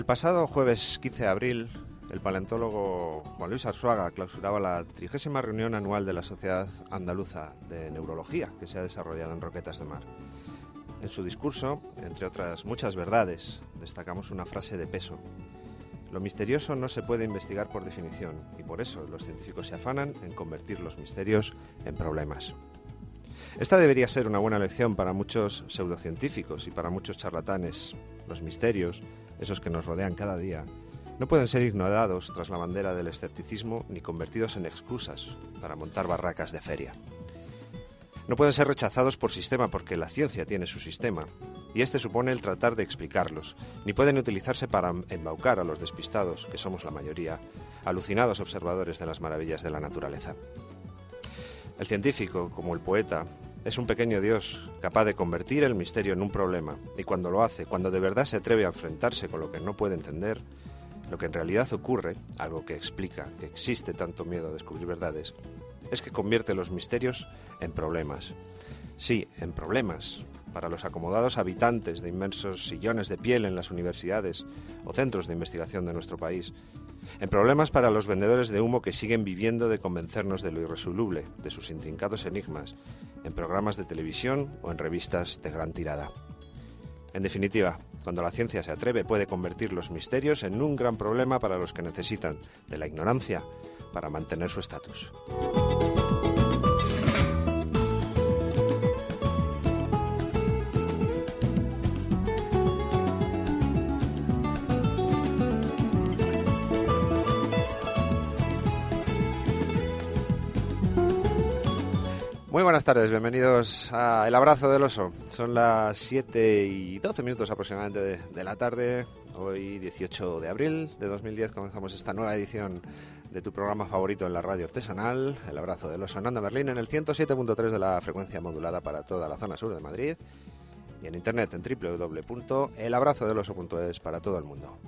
pasado jueves 15 de abril, el paleontólogo Juan Luis Arzuaga clausuraba la 30ª reunión anual de la Sociedad Andaluza de Neurología, que se ha desarrollado en Roquetas de Mar. En su discurso, entre otras muchas verdades, destacamos una frase de peso. Lo misterioso no se puede investigar por definición, y por eso los científicos se afanan en convertir los misterios en problemas. Esta debería ser una buena lección para muchos pseudocientíficos y para muchos charlatanes. Los misterios, esos que nos rodean cada día, no pueden ser ignorados tras la bandera del escepticismo ni convertidos en excusas para montar barracas de feria. No pueden ser rechazados por sistema porque la ciencia tiene su sistema, y este supone el tratar de explicarlos, ni pueden utilizarse para embaucar a los despistados, que somos la mayoría, alucinados observadores de las maravillas de la naturaleza. El científico, como el poeta, es un pequeño dios capaz de convertir el misterio en un problema, y cuando lo hace, cuando de verdad se atreve a enfrentarse con lo que no puede entender, lo que en realidad ocurre, algo que explica que existe tanto miedo a descubrir verdades, es que convierte los misterios en problemas. Sí, en problemas, para los acomodados habitantes de inmensos sillones de piel en las universidades o centros de investigación de nuestro país, en problemas para los vendedores de humo que siguen viviendo de convencernos de lo irresoluble, de sus intrincados enigmas, en programas de televisión o en revistas de gran tirada. En definitiva, cuando la ciencia se atreve, puede convertir los misterios en un gran problema para los que necesitan de la ignorancia para mantener su estatus. Muy buenas tardes, bienvenidos a El Abrazo del Oso. Son las 7:12 aproximadamente de la tarde. Hoy, 18 de abril de 2010, comenzamos esta nueva edición de tu programa favorito en la radio artesanal, El Abrazo del Oso, en Onda Berlín, en el 107.3 de la frecuencia modulada para toda la zona sur de Madrid y en internet en www.elabrazodeloso.es para todo el mundo.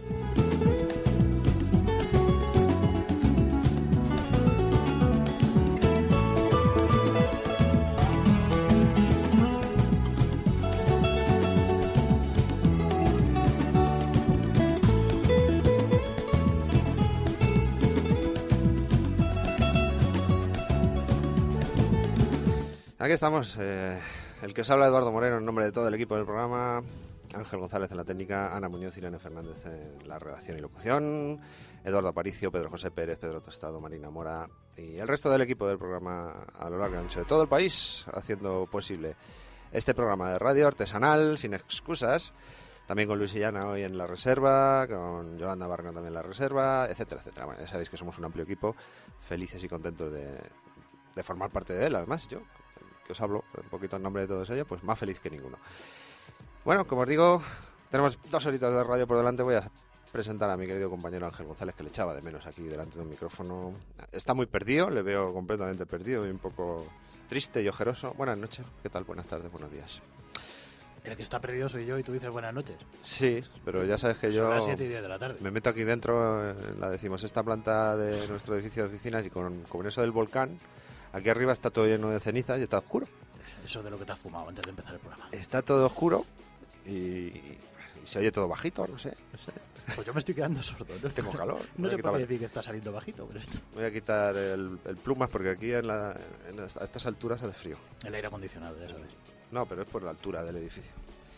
Aquí estamos, el que os habla, Eduardo Moreno, en nombre de todo el equipo del programa, Ángel González en la técnica, Ana Muñoz y Irene Fernández en la redacción y locución, Eduardo Aparicio, Pedro José Pérez, Pedro Tostado, Marina Mora y el resto del equipo del programa a lo largo y ancho de todo el país, haciendo posible este programa de radio artesanal, sin excusas, también con Luis Illana hoy en la reserva, con Yolanda Barragán también en la reserva, etcétera, etcétera. Bueno, ya sabéis que somos un amplio equipo, felices y contentos de formar parte de él, además yo, que os hablo un poquito en nombre de todos ellos, pues más feliz que ninguno. Bueno, como os digo, tenemos 2 horitas de radio por delante. Voy a presentar a mi querido compañero Ángel González, que le echaba de menos aquí delante de un micrófono. Está muy perdido, le veo completamente perdido y un poco triste y ojeroso. Buenas noches, ¿qué tal? Buenas tardes, buenos días. El que está perdido soy yo y tú dices buenas noches. Sí, pero ya sabes que yo... Son las 7:10 de la tarde. Me meto aquí dentro, en la decimosexta planta de nuestro edificio de oficinas y con eso del volcán, aquí arriba está todo lleno de cenizas y está oscuro. Eso de lo que te has fumado antes de empezar el programa. Está todo oscuro y se oye todo bajito, no sé. Pues yo me estoy quedando sordo, ¿no? Tengo calor. No se puede decir que está saliendo bajito, pero esto... Voy a quitar el plumas porque aquí a estas alturas hace frío. El aire acondicionado, ya sabes. No, pero es por la altura del edificio.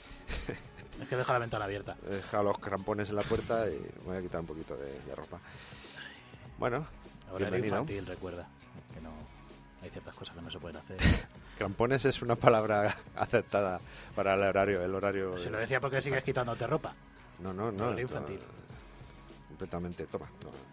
Es que deja la ventana abierta. Deja los crampones en la puerta y voy a quitar un poquito de ropa. Bueno, horario infantil, recuerda que no hay ciertas cosas que no se pueden hacer. Crampones es una palabra aceptada para el horario. Se lo decía porque sigues quitándote ropa. No. Horario infantil. Completamente, toma.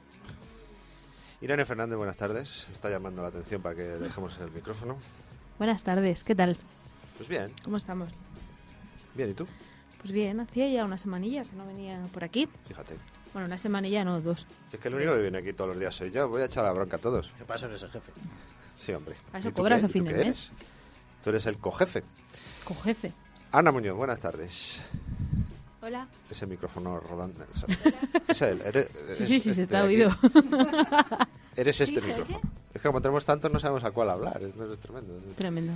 Irene Fernández, buenas tardes. Está llamando la atención para que dejemos el micrófono. Buenas tardes, ¿qué tal? Pues bien. ¿Cómo estamos? Bien, ¿y tú? Pues bien, hacía ya una semanilla que no venía por aquí. Fíjate. Bueno, una semanilla no, 2. Si es que el único que viene aquí todos los días soy yo, voy a echar la bronca a todos. ¿Qué pasa? Eres el jefe. Sí, hombre. ¿A eso cobras a fin de mes? Eres? Tú eres el cojefe. Cojefe. Ana Muñoz, buenas tardes. Hola. Ese micrófono rodante. Es él. Sí, se te ha oído. Eres este micrófono. Es que como tenemos tantos no sabemos a cuál hablar. Es tremendo. Tremendo.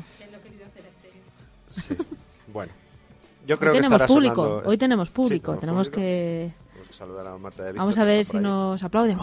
Sí. Bueno. Yo creo que estará público. sonando... Hoy tenemos público. Sí, tenemos público. que saludar a Marta de Víctor. Vamos a ver si nos aplauden.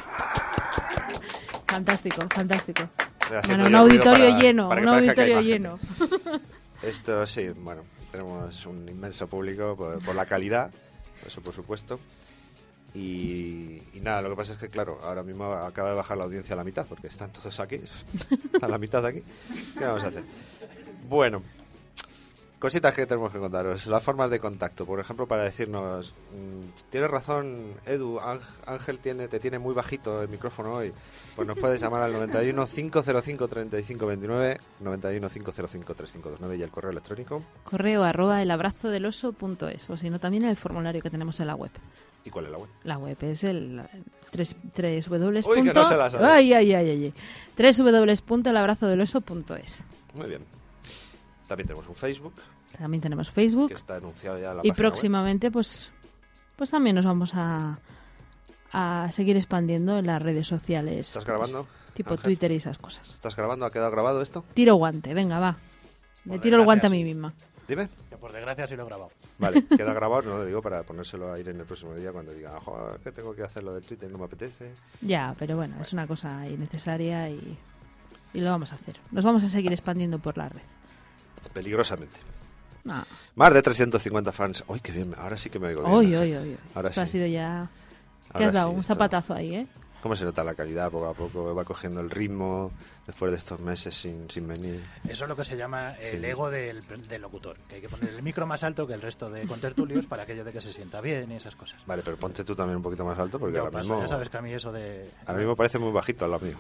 Fantástico, fantástico. Bueno, un auditorio lleno, un auditorio lleno. Esto sí, bueno, tenemos un inmenso público por la calidad, eso por supuesto. Y nada, lo que pasa es que, claro, ahora mismo acaba de bajar la audiencia a la mitad, porque están todos aquí, a la mitad de aquí. ¿Qué vamos a hacer? Bueno, cositas que tenemos que contaros. Las formas de contacto, por ejemplo, para decirnos, tienes razón, Edu, Ángel te tiene muy bajito el micrófono hoy. Pues nos puedes llamar al 91 505 3529, 91 505 3529 y el correo electrónico. Correo @elabrazodeloso.es, o si no, también el formulario que tenemos en la web. ¿Y cuál es la web? La web es el 3W. Uy, que no se la sabe. Ay. www.elabrazodeloso.es. Muy bien. También tenemos un Facebook. También tenemos Facebook. Que está anunciado ya en la y página próximamente, pues también nos vamos a seguir expandiendo en las redes sociales. ¿Estás grabando? Tipo Ángel? Twitter y esas cosas. ¿Estás grabando? ¿Ha quedado grabado esto? Tiro guante, venga, va. Le Por tiro el guante a desgracia, mí sí. misma. Dime. Que por desgracia sí lo he grabado. Vale, queda grabado, no lo digo para ponérselo a ir en el próximo día cuando diga, joder, que tengo que hacer lo del Twitter, no me apetece. Ya, pero bueno, es una cosa innecesaria y lo vamos a hacer. Nos vamos a seguir expandiendo por la red. Peligrosamente. Ah. Más de 350 fans. ¡Uy, qué bien! Ahora sí que me oigo bien. Oye. Ahora Esto ha sí. sido ya... ¿Qué Ahora has dado? sí, Un esto- zapatazo ahí, ¿eh? ¿Cómo se nota la calidad poco a poco? Va cogiendo el ritmo después de estos meses sin venir. Eso es lo que se llama el Sí. ego del locutor, que hay que poner el micro más alto que el resto de contertulios para aquello de que se sienta bien y esas cosas. Vale, pero ponte tú también un poquito más alto porque Yo ahora paso, mismo, ya sabes que a mí eso de... ahora mismo parece muy bajito al lado mío.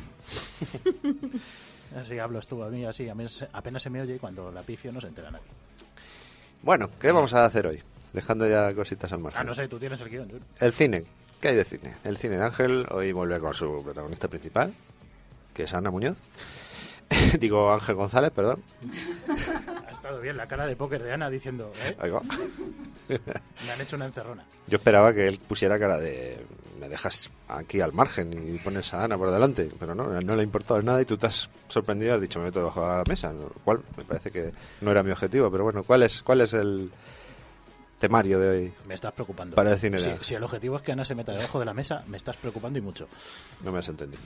Así hablas tú, a mí apenas se me oye y cuando la pifio no se entera nadie. Bueno, ¿qué vamos a hacer hoy? Dejando ya cositas al margen. Ah, no sé, tú tienes el guión. ¿Sí? El cine. ¿Qué hay de cine? El cine de Ángel hoy vuelve con su protagonista principal, que es Ana Muñoz. Digo Ángel González, perdón. Ha estado bien la cara de póker de Ana diciendo, Ahí va. me han hecho una encerrona. Yo esperaba que él pusiera cara de me dejas aquí al margen y pones a Ana por delante, pero no le ha importado nada y tú te has sorprendido y has dicho me meto debajo de la mesa, lo cual me parece que no era mi objetivo, pero bueno, ¿cuál es el temario de hoy? Me estás preocupando. Para el cine de si, Ángel. si el objetivo es que Ana se meta debajo de la mesa, me estás preocupando y mucho. No me has entendido.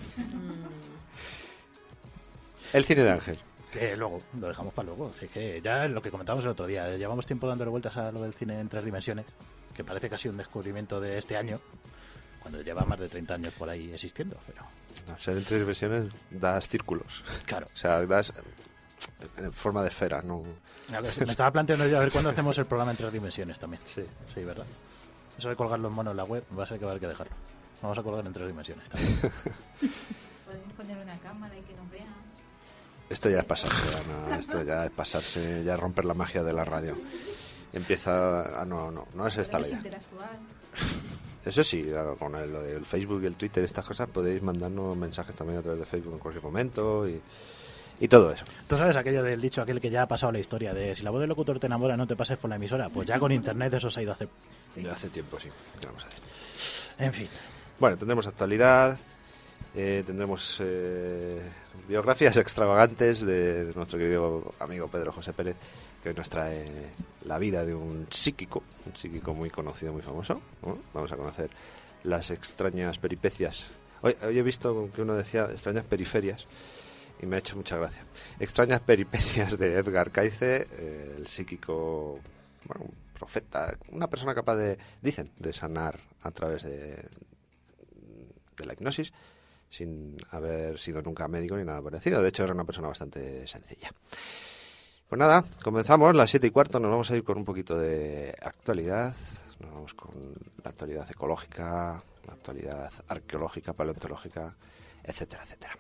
El cine de Ángel. Que luego, lo dejamos para luego. Si es que ya es lo que comentábamos el otro día. Llevamos tiempo dándole vueltas a lo del cine en 3 dimensiones, que parece casi un descubrimiento de este año, cuando lleva más de 30 años por ahí existiendo. Pero No, ser en 3 versiones das círculos. claro, O sea, das en forma de esfera, no. a ver, me estaba planteando yo a ver cuándo hacemos el programa en 3 dimensiones también. Sí. Sí, ¿verdad? Eso de colgar los monos en la web va a ser que va a haber que dejarlo. Vamos a colgar en 3 dimensiones también. Podemos poner una cámara y que nos vean. Esto ya es pasarse, Ana, esto ya es pasarse, ya es romper la magia de la radio. Empieza no es esta la Podemos idea. interactuar. Eso sí, con lo del Facebook y el Twitter, estas cosas, podéis mandarnos mensajes también a través de Facebook en cualquier momento y todo eso. ¿Tú sabes aquello del dicho aquel que ya ha pasado la historia de si la voz del locutor te enamora no te pases por la emisora? Pues ya con internet eso se ha ido a hacer. Ya hace tiempo, sí. ¿Qué vamos a hacer? En fin. Bueno, tendremos actualidad, tendremos biografías extravagantes de nuestro querido amigo Pedro José Pérez, que hoy nos trae la vida de un psíquico muy conocido, muy famoso, ¿no? Vamos a conocer las extrañas peripecias. Hoy he visto que uno decía extrañas periferias y me ha hecho mucha gracia. Extrañas peripecias de Edgar Cayce, el psíquico, bueno, un profeta, una persona capaz de sanar a través de la hipnosis, sin haber sido nunca médico ni nada parecido. De hecho, era una persona bastante sencilla. Pues nada, comenzamos, las 7:15, nos vamos a ir con un poquito de actualidad. Nos vamos con la actualidad ecológica, la actualidad arqueológica, paleontológica, etcétera, etcétera.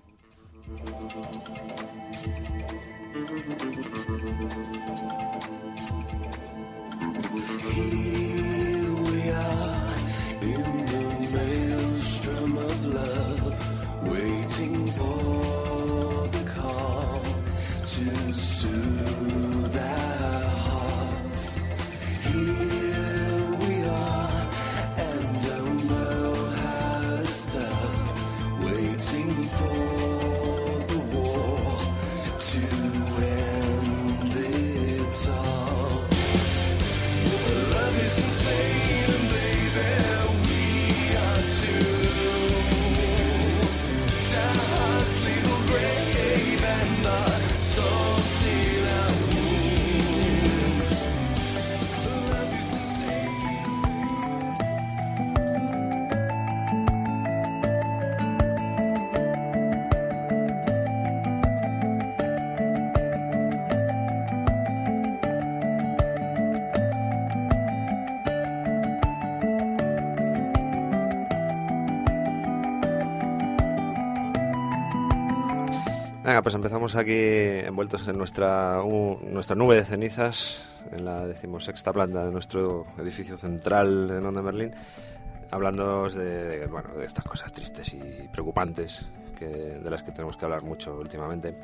Here we are in the maelstrom of love, waiting for the call to soothe our hearts. Here we are and don't know how to stop, waiting for the war to end. Venga, pues empezamos aquí envueltos en nuestra nube de cenizas, en la 16ª planta de nuestro edificio central en Onda Merlín, hablando de estas cosas tristes y preocupantes de las que tenemos que hablar mucho últimamente.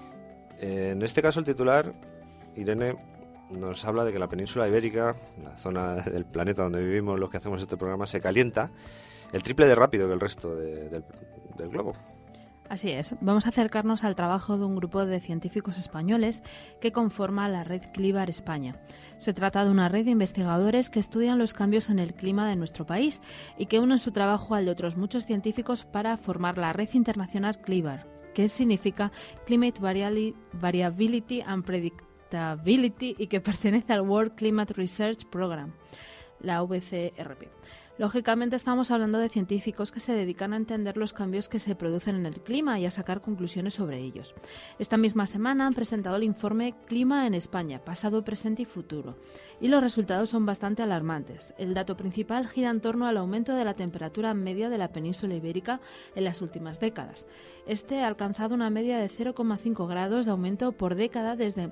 En este caso el titular, Irene, nos habla de que la península ibérica, la zona del planeta donde vivimos los que hacemos este programa, se calienta el triple de rápido que el resto del globo. Así es. Vamos a acercarnos al trabajo de un grupo de científicos españoles que conforma la red CLIBAR España. Se trata de una red de investigadores que estudian los cambios en el clima de nuestro país y que unen su trabajo al de otros muchos científicos para formar la red internacional CLIBAR, que significa Climate Variability and Predictability y que pertenece al World Climate Research Program, la WCRP. Lógicamente estamos hablando de científicos que se dedican a entender los cambios que se producen en el clima y a sacar conclusiones sobre ellos. Esta misma semana han presentado el informe Clima en España, pasado, presente y futuro. Y los resultados son bastante alarmantes. El dato principal gira en torno al aumento de la temperatura media de la península ibérica en las últimas décadas. Este ha alcanzado una media de 0,5 grados de aumento por década desde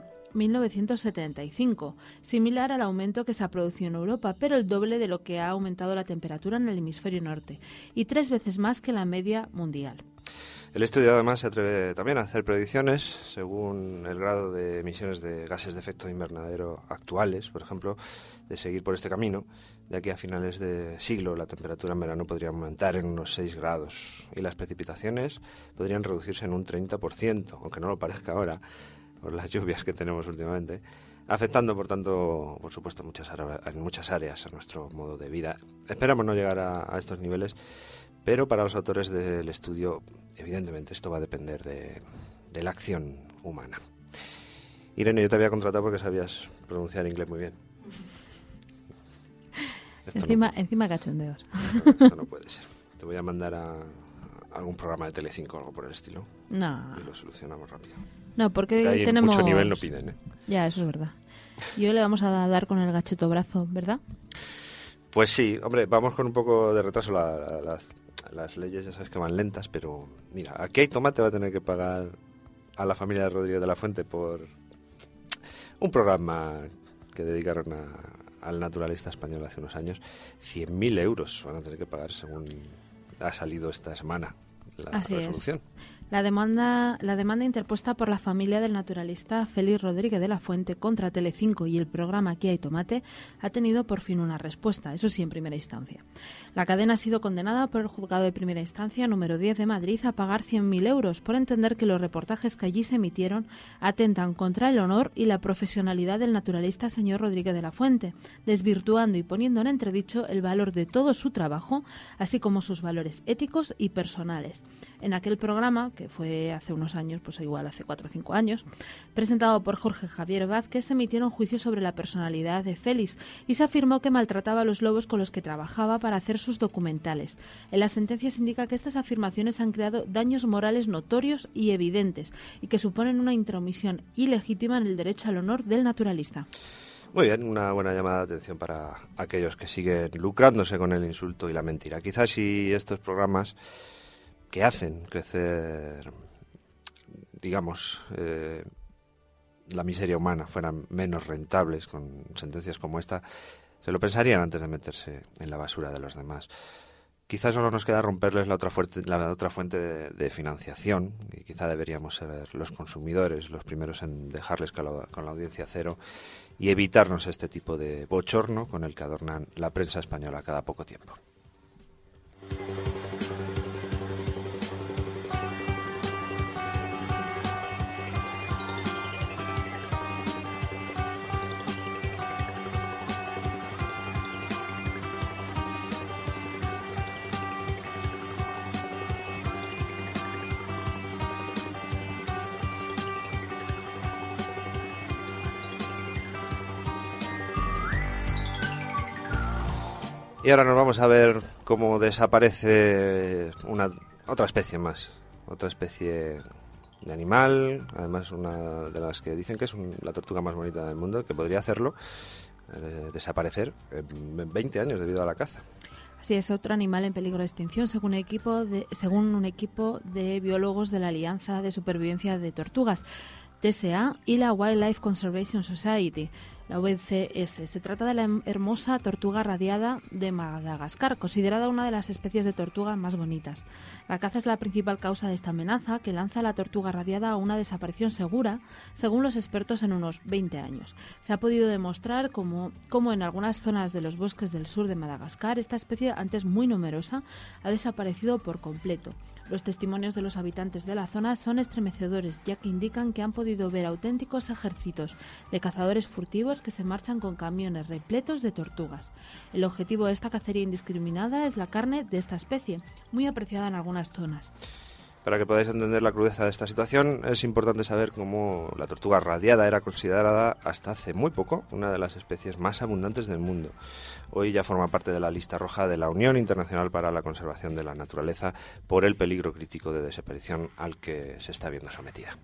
1975, similar al aumento que se ha producido en Europa, pero el doble de lo que ha aumentado la temperatura en el hemisferio norte y 3 veces más que la media mundial. El estudio además se atreve también a hacer predicciones según el grado de emisiones de gases de efecto invernadero actuales, por ejemplo, de seguir por este camino. De aquí a finales de siglo la temperatura en verano podría aumentar en unos 6 grados y las precipitaciones podrían reducirse en un 30%, aunque no lo parezca ahora, por las lluvias que tenemos últimamente, afectando, por tanto, por supuesto, en muchas áreas a nuestro modo de vida. Esperamos no llegar a estos niveles, pero para los autores del estudio, evidentemente, esto va a depender de la acción humana. Irene, yo te había contratado porque sabías pronunciar inglés muy bien. Encima cachondeos. Esto no puede ser. Te voy a mandar a algún programa de Telecinco o algo por el estilo. No. Y lo solucionamos rápido. No, porque hoy ahí tenemos... mucho nivel no piden, ¿eh? Ya, eso es verdad. Y hoy le vamos a dar con el gacheto brazo, ¿verdad? Pues sí, hombre, vamos con un poco de retraso. Las leyes ya sabes que van lentas, pero mira, aquí hay tomate, va a tener que pagar a la familia de Rodríguez de la Fuente por un programa que dedicaron al naturalista español hace unos años. 100.000 euros van a tener que pagar según ha salido esta semana la resolución. La demanda interpuesta por la familia del naturalista Félix Rodríguez de la Fuente contra Telecinco y el programa Aquí hay tomate ha tenido por fin una respuesta, eso sí, en primera instancia. La cadena ha sido condenada por el juzgado de primera instancia número 10 de Madrid a pagar 100.000 euros por entender que los reportajes que allí se emitieron atentan contra el honor y la profesionalidad del naturalista señor Rodríguez de la Fuente, desvirtuando y poniendo en entredicho el valor de todo su trabajo, así como sus valores éticos y personales. En aquel programa, que fue hace unos años, pues igual hace 4 o 5 años, presentado por Jorge Javier Vázquez, se emitieron juicios sobre la personalidad de Félix y se afirmó que maltrataba a los lobos con los que trabajaba para hacer sus documentales. En las sentencias indica que estas afirmaciones han creado daños morales notorios y evidentes y que suponen una intromisión ilegítima en el derecho al honor del naturalista. Muy bien, una buena llamada de atención para aquellos que siguen lucrándose con el insulto y la mentira. Quizás si estos programas que hacen crecer, digamos, la miseria humana fueran menos rentables con sentencias como esta, se lo pensarían antes de meterse en la basura de los demás. Quizás solo nos queda romperles la otra fuente de financiación, y quizá deberíamos ser los consumidores los primeros en dejarles con la audiencia cero y evitarnos este tipo de bochorno con el que adornan la prensa española cada poco tiempo. Y ahora nos vamos a ver cómo desaparece otra especie más, otra especie de animal, además una de las que dicen que es la tortuga más bonita del mundo, que podría hacerlo, desaparecer en 20 años debido a la caza. Así es, otro animal en peligro de extinción, según un equipo de biólogos de la Alianza de Supervivencia de Tortugas, TSA, y la Wildlife Conservation Society, la WCS. Se trata de la hermosa tortuga radiada de Madagascar, considerada una de las especies de tortuga más bonitas. La caza es la principal causa de esta amenaza, que lanza a la tortuga radiada a una desaparición segura, según los expertos, en unos 20 años. Se ha podido demostrar cómo en algunas zonas de los bosques del sur de Madagascar, esta especie, antes muy numerosa, ha desaparecido por completo. Los testimonios de los habitantes de la zona son estremecedores, ya que indican que han podido ver auténticos ejércitos de cazadores furtivos que se marchan con camiones repletos de tortugas. El objetivo de esta cacería indiscriminada es la carne de esta especie, muy apreciada en algunas zonas. Para que podáis entender la crudeza de esta situación, es importante saber cómo la tortuga radiada era considerada hasta hace muy poco una de las especies más abundantes del mundo. Hoy ya forma parte de la lista roja de la Unión Internacional para la Conservación de la Naturaleza por el peligro crítico de desaparición al que se está viendo sometida.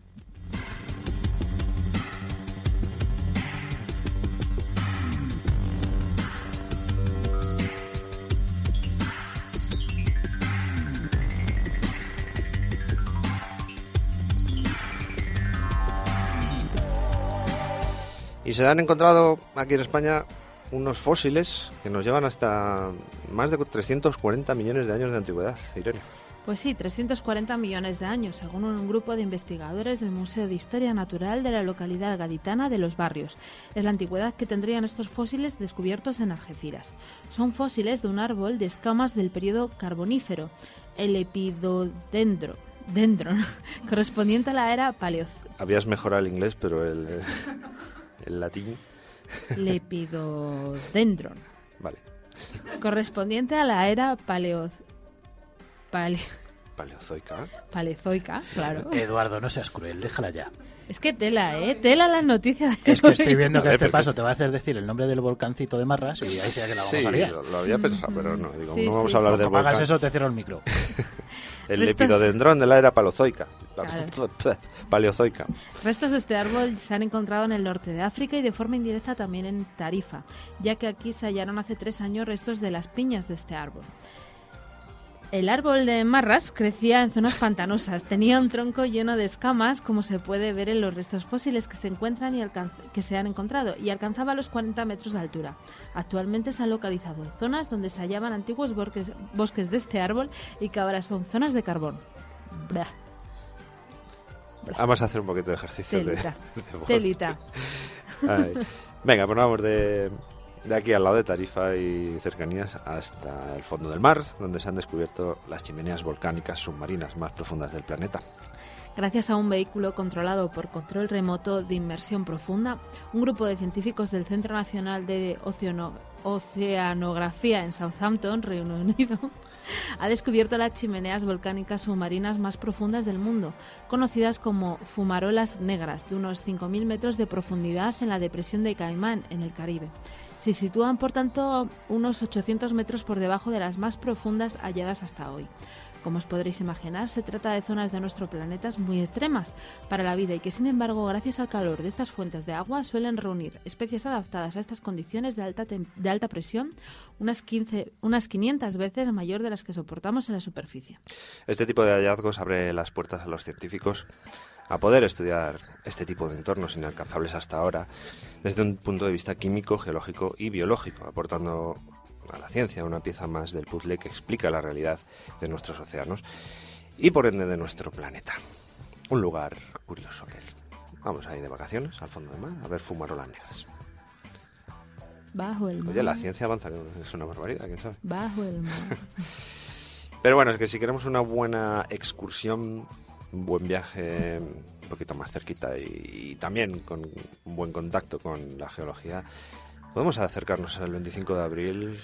Y se han encontrado aquí en España unos fósiles que nos llevan hasta más de 340 millones de años de antigüedad, Irene. Pues sí, 340 millones de años, según un grupo de investigadores del Museo de Historia Natural de la localidad gaditana de Los Barrios. Es la antigüedad que tendrían estos fósiles descubiertos en Algeciras. Son fósiles de un árbol de escamas del periodo carbonífero, el Lepidodendron, correspondiente a la era Paleozoica. Habías mejorado el inglés, pero el latín... Lepidodendron. Vale. Correspondiente a la era Paleozoica, claro. Eduardo, no seas cruel, déjala ya. Es que tela las noticias. Es que estoy viendo que este paso te va a hacer decir el nombre del volcancito de Marras y ahí sea que la vamos a liar. Sí, lo había pensado, pero no. Digo, Sí, no vamos sí, a hablar sí. del Como volcán. hagas eso, te cierro el micro. El Restos- lepidodendrón de la era paleozoica. Claro. Paleozoica. Restos de este árbol se han encontrado en el norte de África y de forma indirecta también en Tarifa, ya que aquí se hallaron hace 3 años restos de las piñas de este árbol. El árbol de Marras crecía en zonas pantanosas, tenía un tronco lleno de escamas, como se puede ver en los restos fósiles que se encuentran que se han encontrado, y alcanzaba los 40 metros de altura. Actualmente se han localizado zonas donde se hallaban antiguos bosques de este árbol y que ahora son zonas de carbón. Blah. Vamos a hacer un poquito de ejercicio Telita. de voz. Telita. Ay. Venga, pues vamos de aquí al lado de Tarifa y cercanías hasta el fondo del mar, donde se han descubierto las chimeneas volcánicas submarinas más profundas del planeta. Gracias a un vehículo controlado por control remoto de inmersión profunda, un grupo de científicos del Centro Nacional de Oceanografía en Southampton, Reino Unido, ha descubierto las chimeneas volcánicas submarinas más profundas del mundo, conocidas como fumarolas negras, de unos 5.000 metros de profundidad en la depresión de Caimán, en el Caribe. Se sitúan, por tanto, unos 800 metros por debajo de las más profundas halladas hasta hoy. Como os podréis imaginar, se trata de zonas de nuestro planeta muy extremas para la vida y que, sin embargo, gracias al calor de estas fuentes de agua, suelen reunir especies adaptadas a estas condiciones de alta presión, unas 500 veces mayor de las que soportamos en la superficie. Este tipo de hallazgos abre las puertas a los científicos a poder estudiar este tipo de entornos inalcanzables hasta ahora desde un punto de vista químico, geológico y biológico, aportando a la ciencia una pieza más del puzzle que explica la realidad de nuestros océanos y por ende de nuestro planeta. Un lugar curioso que es. Vamos a ir de vacaciones al fondo del mar a ver fumarolas negras. Bajo el mar. Oye, la ciencia avanza, es una barbaridad, quién sabe. Bajo el mar. Pero bueno, es que si queremos una buena excursión, un buen viaje un poquito más cerquita y también con un buen contacto con la geología, podemos acercarnos el 25 de abril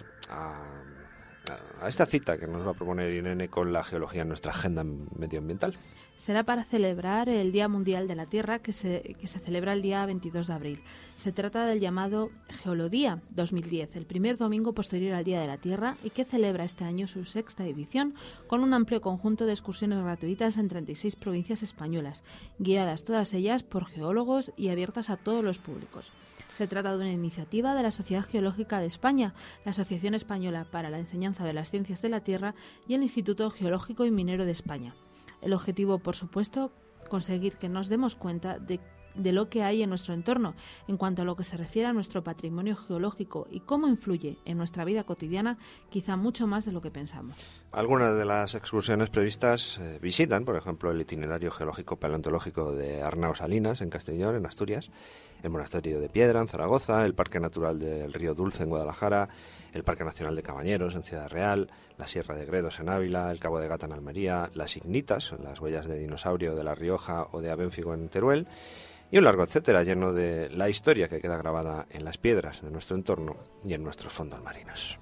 a esta cita que nos va a proponer Irene con la geología en nuestra agenda medioambiental. Será para celebrar el Día Mundial de la Tierra que se celebra el día 22 de abril. Se trata del llamado Geolodía 2010, el primer domingo posterior al Día de la Tierra y que celebra este año su 6ª edición con un amplio conjunto de excursiones gratuitas en 36 provincias españolas, guiadas todas ellas por geólogos y abiertas a todos los públicos. Se trata de una iniciativa de la Sociedad Geológica de España, la Asociación Española para la Enseñanza de las Ciencias de la Tierra y el Instituto Geológico y Minero de España. El objetivo, por supuesto, conseguir que nos demos cuenta de lo que hay en nuestro entorno en cuanto a lo que se refiere a nuestro patrimonio geológico y cómo influye en nuestra vida cotidiana, quizá mucho más de lo que pensamos. Algunas de las excursiones previstas visitan, por ejemplo, el itinerario geológico paleontológico de Arnao Salinas, en Castellón, en Asturias, el Monasterio de Piedra, en Zaragoza, el Parque Natural del Río Dulce, en Guadalajara, el Parque Nacional de Cabañeros, en Ciudad Real, la Sierra de Gredos, en Ávila, el Cabo de Gata, en Almería, las Ignitas, las huellas de dinosaurio de La Rioja o de Abenfigo, en Teruel, y un largo etcétera lleno de la historia que queda grabada en las piedras de nuestro entorno y en nuestros fondos marinos.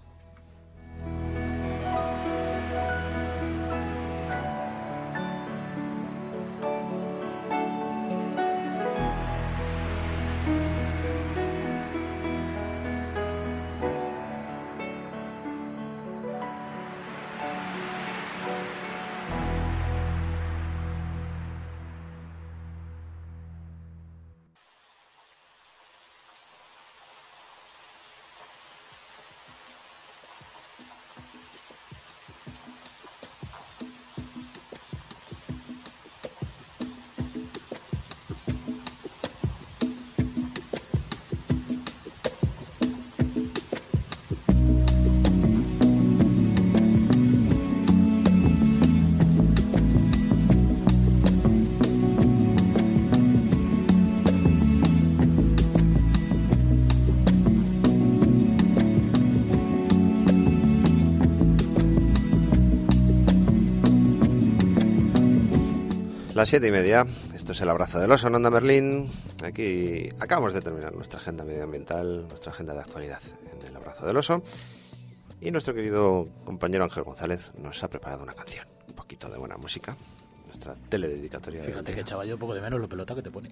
Las 7:30, esto es el Abrazo del Oso en Onda Berlín. Aquí acabamos de terminar nuestra agenda medioambiental, nuestra agenda de actualidad en el Abrazo del Oso. Y nuestro querido compañero Ángel González nos ha preparado una canción, un poquito de buena música, nuestra telededicatoria. Fíjate que echaba yo un poco de menos lo pelota que te pones.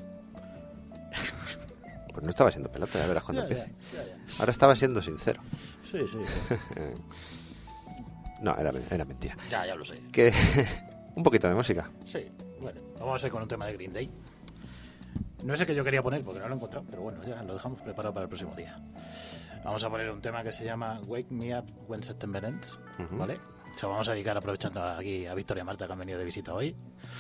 Pues no estaba siendo pelota, ya verás cuando empiece. Ya. Ahora estaba siendo sincero. Sí. No, era mentira. Ya lo sé. Que un poquito de música. Sí, bueno, vamos a ir con un tema de Green Day. No es el que yo quería poner porque no lo he encontrado, pero bueno, ya lo dejamos preparado para el próximo día. Vamos a poner un tema que se llama Wake Me Up When September Ends, ¿vale? Se lo vamos a dedicar aprovechando aquí a Víctor y a Marta que han venido de visita hoy.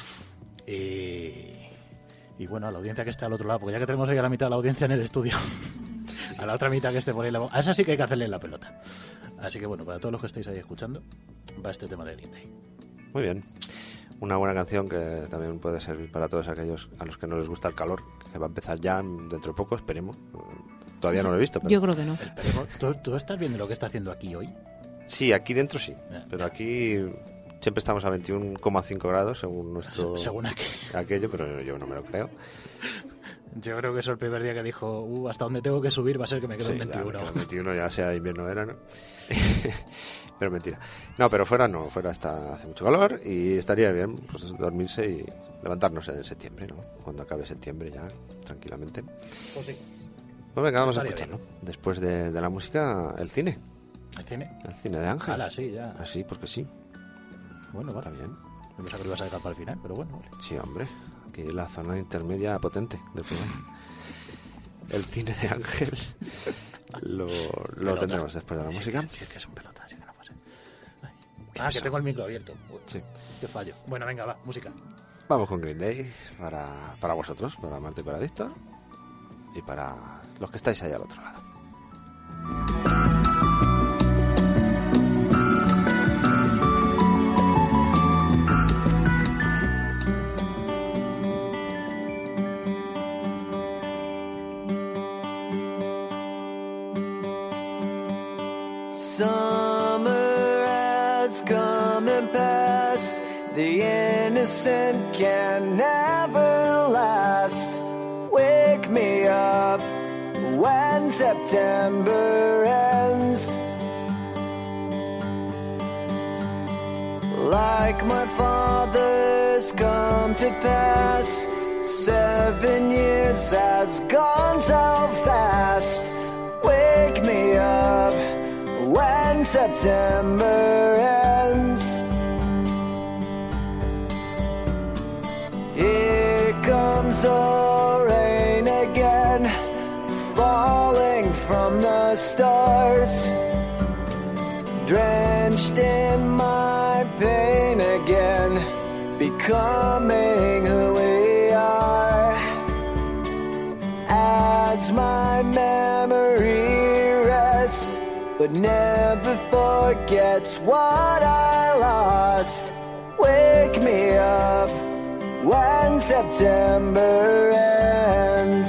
Y bueno, a la audiencia que está al otro lado, porque ya que tenemos ahí a la mitad de la audiencia en el estudio, a la otra mitad que esté por ahí, a esa sí que hay que hacerle la pelota. Así que bueno, para todos los que estáis ahí escuchando, va este tema de Green Day. Muy bien. Una buena canción que también puede servir para todos aquellos a los que no les gusta el calor, que va a empezar ya dentro de poco, esperemos. Todavía no lo he visto. Pero... Yo creo que no. ¿Tú estás viendo lo que está haciendo aquí hoy? Sí, aquí dentro sí. Pero aquí siempre estamos a 21,5 grados según nuestro... Según aquello, pero yo no me lo creo. Yo creo que eso el primer día que dijo, hasta donde tengo que subir va a ser que me quedo en 21. Ya, 21 ya sea invierno o verano. Pero mentira. No, pero fuera no, fuera hace mucho calor y estaría bien pues dormirse y levantarnos en septiembre, ¿no? Cuando acabe septiembre ya, tranquilamente. Pues sí. Pues venga, vamos a escucharlo. Después de la música, el cine. ¿El cine? El cine de Ángel. Ala, sí, ya. Así, porque sí. Bueno, vale. Está bien. No pensaba que lo ibas a dejar para el final, pero bueno, vale. Sí, hombre. Aquí la zona intermedia potente del programa. El cine de Ángel lo tendremos después de la música. Sí, es que es un pelota, así que no pasa. Que tengo el micro abierto. Sí. Qué fallo. Bueno, venga, va, música. Vamos con Green Day para vosotros, para Marta y para Víctor. Y para los que estáis ahí al otro lado. Summer has come and passed. The innocent can never last. Wake me up when September ends. Like my father's has come to pass. 7 years has gone so fast. Wake me up when September ends. Here comes the rain again, falling from the stars, drenched in my pain again, becoming who we are. As my memory rests, but never forgets what I lost. Wake me up when September ends.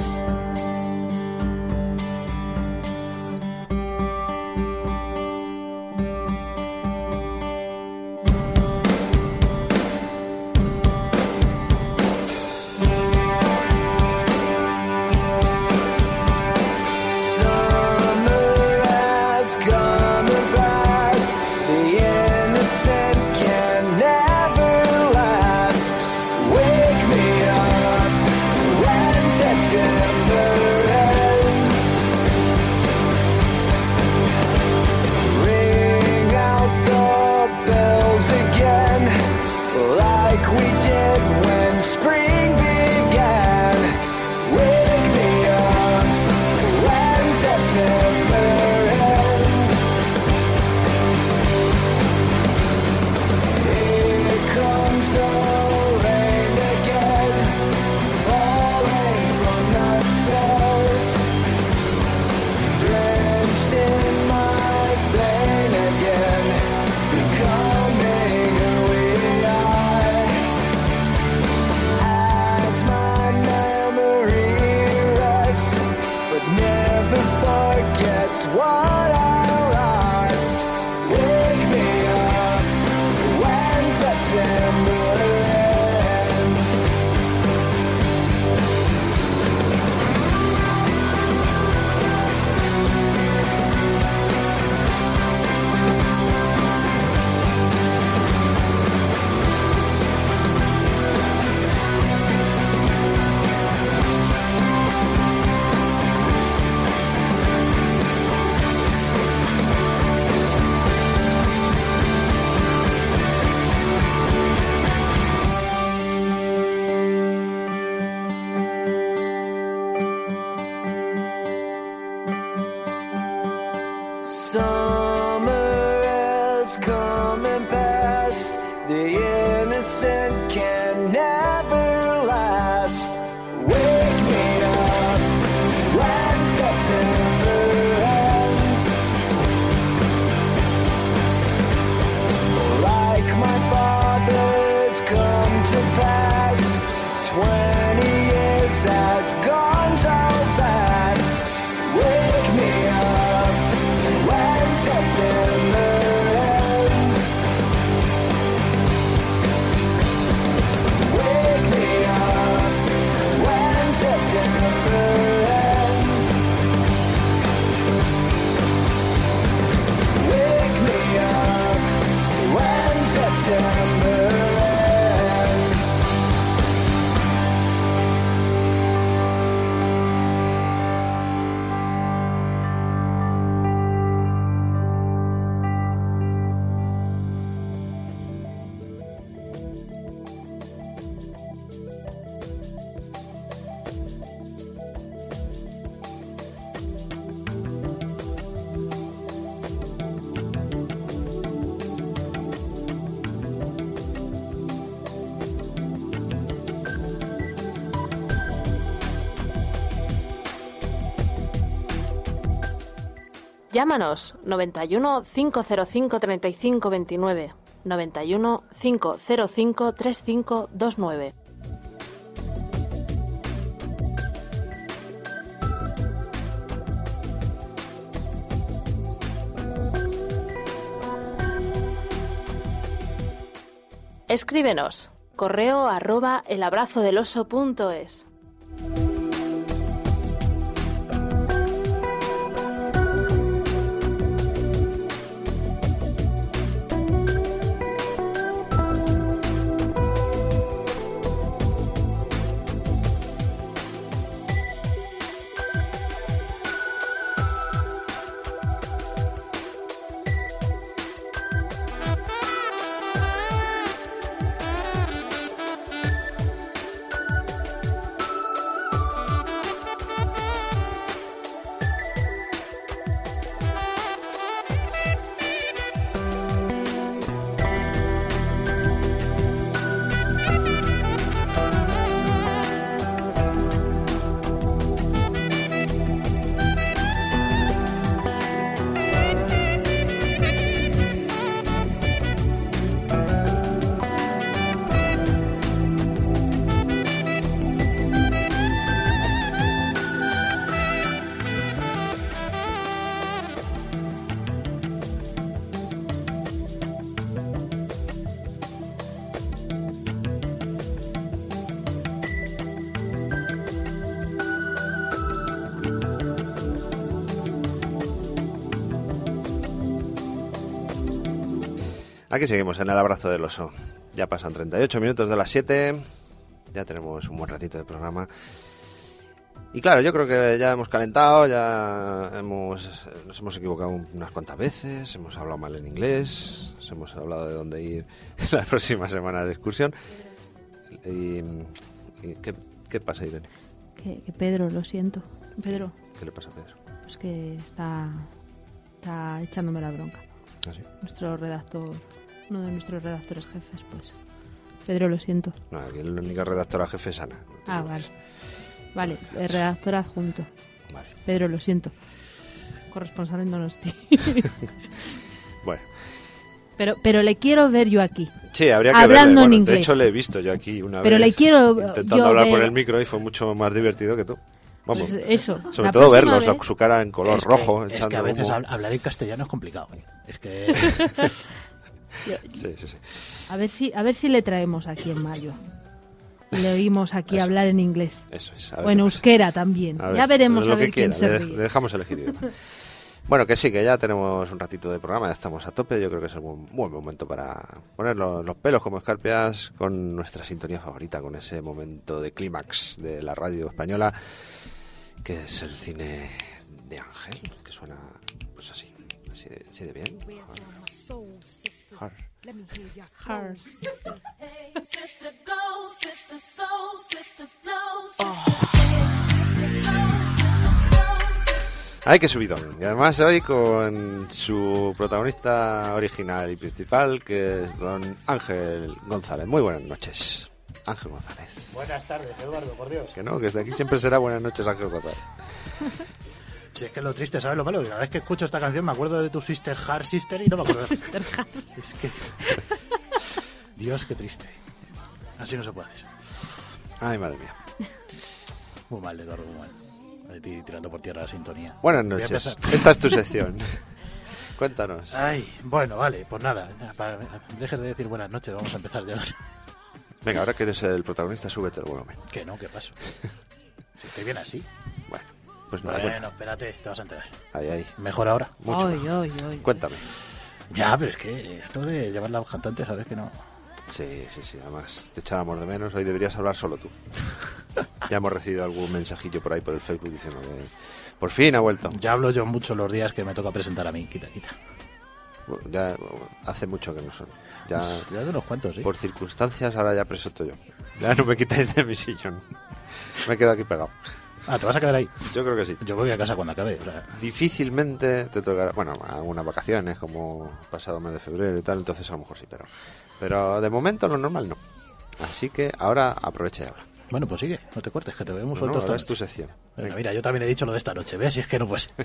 Llámanos 91 505 35 29, 91 505 35 29. Escríbenos correo@elabrazodeloso.es. Aquí seguimos en el abrazo del oso. Ya pasan 38 minutos de las 7. Ya tenemos un buen ratito de programa. Y claro, yo creo que ya hemos calentado, nos hemos equivocado unas cuantas veces, hemos hablado mal en inglés, hemos hablado de dónde ir la próxima semana de excursión. ¿Y qué pasa, Irene? Que Pedro, lo siento. Pedro, ¿Qué le pasa a Pedro? pues que está echándome la bronca. ¿Ah, sí? Nuestro redactor, uno de nuestros redactores jefes, pues. Pedro, lo siento. No, aquí la única redactora jefe es Ana. Ah, vale. Vale, el redactor adjunto. Vale. Pedro, lo siento. Corresponsal en Donosti. Bueno. Pero le quiero ver yo aquí. Sí, habría que hablando verle. en Bueno, inglés. de hecho, le he visto yo aquí una Pero vez. le quiero intentando yo hablar ver... por el micro y fue mucho más divertido que tú. Vamos. Pues eso. Sobre la todo próxima verlos, vez- su cara en color Es que- rojo, es echando que a veces humo. hablar en castellano es complicado. Es que... Sí. A ver si le traemos aquí en mayo. Y le oímos aquí Eso. hablar en inglés. Eso es. A ver O en qué pasa. euskera también. A ver, Ya veremos lo a ver que quién quiera, se le ríe. dejamos elegir idioma. Bueno, que sí, que ya tenemos un ratito de programa, ya estamos a tope. Yo creo que es un buen momento para poner los pelos como escarpias con nuestra sintonía favorita, con ese momento de clímax de la radio española, que es el cine de Ángel, que suena pues así de bien. Har. Hearts. Sister go, sister soul, sister flow, sister Ay, qué subidón. Y además hoy con su protagonista original y principal, que es don Ángel González. Muy buenas noches, Ángel González. Buenas tardes, Eduardo, por Dios. Que no, que desde aquí siempre será buenas noches, Ángel González. Si es que es lo triste, ¿sabes lo malo? Que cada vez que escucho esta canción me acuerdo de tu Sister Heart Sister y no me acuerdo. Sister Hearts. Es que... Dios, qué triste. Así no se puede hacer. Ay, madre mía. Muy mal, Eduardo, muy mal. De ti tirando por tierra la sintonía. Buenas Voy a noches. empezar. Esta es tu sección. Cuéntanos. Ay, bueno, vale, pues nada. Dejes de decir buenas noches, vamos a empezar ya. Venga, ahora que eres el protagonista, súbete el volumen. Que no, ¿qué pasó? Si estoy bien así. Bueno, pues nada, Bueno, espérate, te vas a enterar. Ahí. Mejor ahora. Mucho Ay, mejor. ay. Cuéntame. Ya, pero es que esto de llevar la cantante, sabes que no. Sí. Además, te echábamos de menos. Hoy deberías hablar solo tú. Ya hemos recibido algún mensajillo por ahí por el Facebook diciendo que por fin ha vuelto. Ya hablo yo mucho los días que me toca presentar a mí. Quita. Bueno, ya hace mucho que no son. Ya Ya de unos cuantos, sí. por circunstancias ahora ya presento yo. Ya no me quitáis de mi sillón. Me quedo aquí pegado. Ah, ¿te vas a quedar ahí? Yo creo que sí. Yo voy a casa cuando acabe. O sea, Difícilmente te tocará, bueno, algunas vacaciones como pasado mes de febrero y tal, entonces a lo mejor sí, pero de momento lo normal no. Así que ahora aprovecha y habla. bueno, pues sigue, no te cortes, que te vemos No, sueltos ahora es todos. tu sección. Venga, mira, yo también he dicho lo de esta noche, ¿ves? Si es que no pues.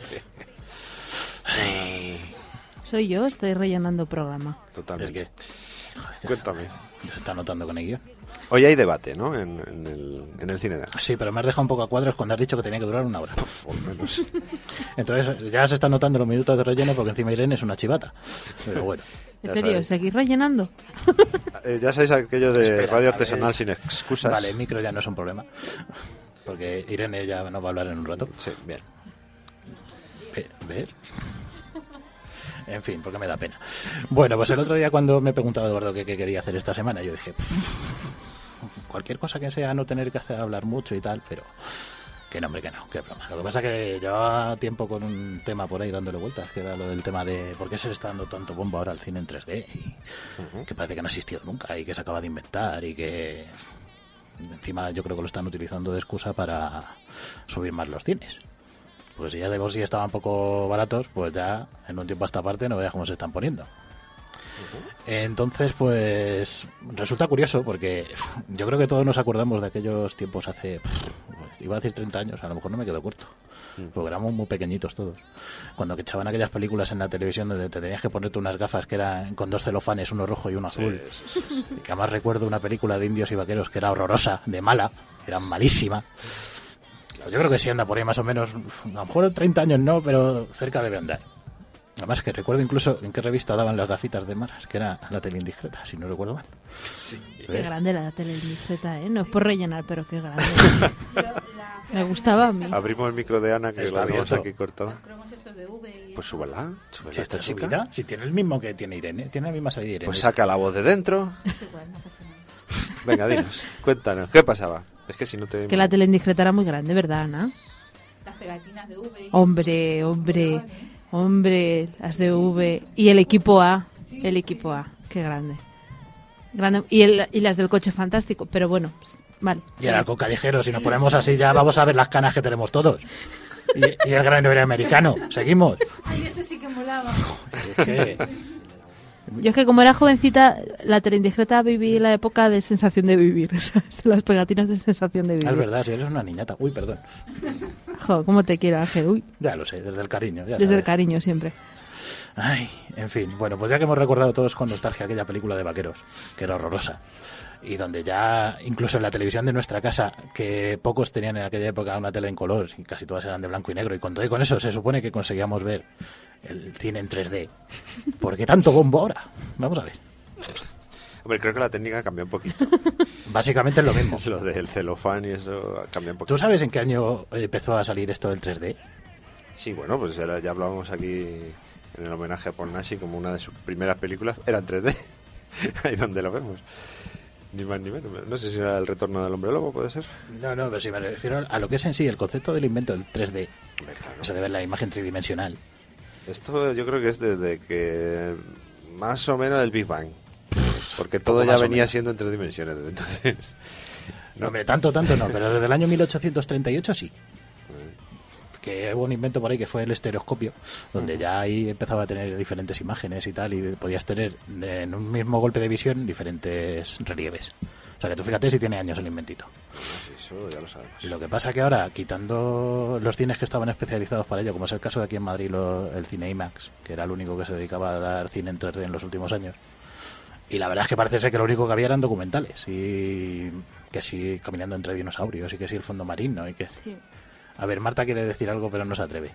Soy yo, estoy rellenando programa. Es Totalmente. que. Joder, Cuéntame. Ya se está notando con el guión. Hoy hay debate, ¿no? En el cine de Ángel. Sí, pero me has dejado un poco a cuadros cuando has dicho que tenía que durar 1 hora. Por lo menos. Entonces ya se están notando los minutos de relleno porque encima Irene es una chivata. Pero bueno. ¿En Ya serio? sabéis. ¿Seguís rellenando? Ya sabéis aquello de Espera, radio a artesanal ver. sin excusas. Vale, el micro ya no es un problema. Porque Irene ya nos va a hablar en un rato. Sí, bien. ¿Ves? En fin, porque me da pena. Bueno, pues el otro día cuando me preguntaba Eduardo qué quería hacer esta semana, yo dije, cualquier cosa que sea no tener que hacer hablar mucho y tal, pero que no, hombre, que no, qué broma. Lo que pasa es que llevaba tiempo con un tema por ahí dándole vueltas, que era lo del tema de por qué se le está dando tanto bombo ahora al cine en 3D, y que parece que no ha existido nunca y que se acaba de inventar y que encima yo creo que lo están utilizando de excusa para subir más los cines. Pues si ya de por sí estaban poco baratos, pues ya en un tiempo a esta parte no veas cómo se están poniendo. Entonces, pues resulta curioso porque yo creo que todos nos acordamos de aquellos tiempos hace, pues, iba a decir 30 años, a lo mejor no me quedo corto, porque éramos muy pequeñitos todos. Cuando que echaban aquellas películas en la televisión donde te tenías que ponerte unas gafas que eran con 2 celofanes, uno rojo y uno azul. Y que además recuerdo una película de indios y vaqueros que era horrorosa, de mala, era malísima. Yo creo que sí anda por ahí más o menos, a lo mejor 30 años no, pero cerca debe andar. Además que recuerdo incluso en qué revista daban las gafitas de maras, que era La Tele Indiscreta, si no recuerdo mal. Qué grande la tele indiscreta, ¿eh? No es por rellenar, pero qué grande. Pero la Me gustaba a mí. Abrimos el micro de Ana, que Está la tenemos abierto. aquí cortada. Los cromos estos de V y... Pues súbela, súbela Si esta está chica. subida, si tiene el mismo que tiene Irene, tiene la misma salida de Irene. Pues saca la voz de dentro. Es igual, no pasa nada. Venga, dinos, cuéntanos, ¿qué pasaba? Es que si no te... Que la tele indiscreta era muy grande, ¿verdad, Ana? Las pegatinas de V. y Hombre, hombre, las de V. Y el equipo A, qué grande. Grande. Y las del coche fantástico, pero bueno, pues, vale. Y el arco callejero, si nos ponemos así ya vamos a ver las canas que tenemos todos. Y el gran americano. Seguimos. Ay, eso sí que molaba. Es que... Yo es que como era jovencita, la tele indiscreta viví la época de sensación de vivir, ¿sabes? Las pegatinas de sensación de vivir. Es verdad, si eres una niñata. Uy, perdón. Jo, cómo te quiero, Ángel. Uy, Ya lo sé, desde el cariño. Ya desde el sabes. cariño siempre. Ay, en fin. Bueno, pues ya que hemos recordado todos con nostalgia aquella película de vaqueros, que era horrorosa, y donde ya, incluso en la televisión de nuestra casa, que pocos tenían en aquella época una tele en color, y casi todas eran de blanco y negro, y con todo y con eso se supone que conseguíamos ver el cine en 3D. ¿Por qué tanto bombo ahora? Vamos a ver. Hombre, creo que la técnica cambió un poquito. Básicamente es lo mismo. Lo del celofán y eso cambió un poquito. ¿Tú sabes en qué año empezó a salir esto del 3D? Sí, bueno, pues ya hablábamos aquí en el homenaje a Paul Nashi como una de sus primeras películas. Era en 3D. Ahí donde lo vemos. Ni más ni menos. No sé si era El retorno del hombre lobo, ¿puede ser? No, pero si me refiero a lo que es en sí el concepto del invento del 3D. Hombre, claro. Se debe ver la imagen tridimensional. Esto yo creo que es desde que más o menos el Big Bang. Porque todo Poco ya más o venía menos. siendo en 3 dimensiones desde entonces. No, hombre, tanto no, pero desde el año 1838 sí. Que hubo un invento por ahí que fue el estereoscopio, donde ya ahí empezaba a tener diferentes imágenes y tal, y podías tener en un mismo golpe de visión diferentes relieves. O sea que tú fíjate si tiene años el inventito. Sí, eso ya lo sabemos. Y lo que pasa que ahora, quitando los cines que estaban especializados para ello, como es el caso de aquí en Madrid, el cine IMAX, que era el único que se dedicaba a dar cine en 3D en los últimos años, y la verdad es que parece ser que lo único que había eran documentales, y que sí, caminando entre dinosaurios, y que sí el fondo marino, y que... Sí. A ver, Marta quiere decir algo, pero no se atreve.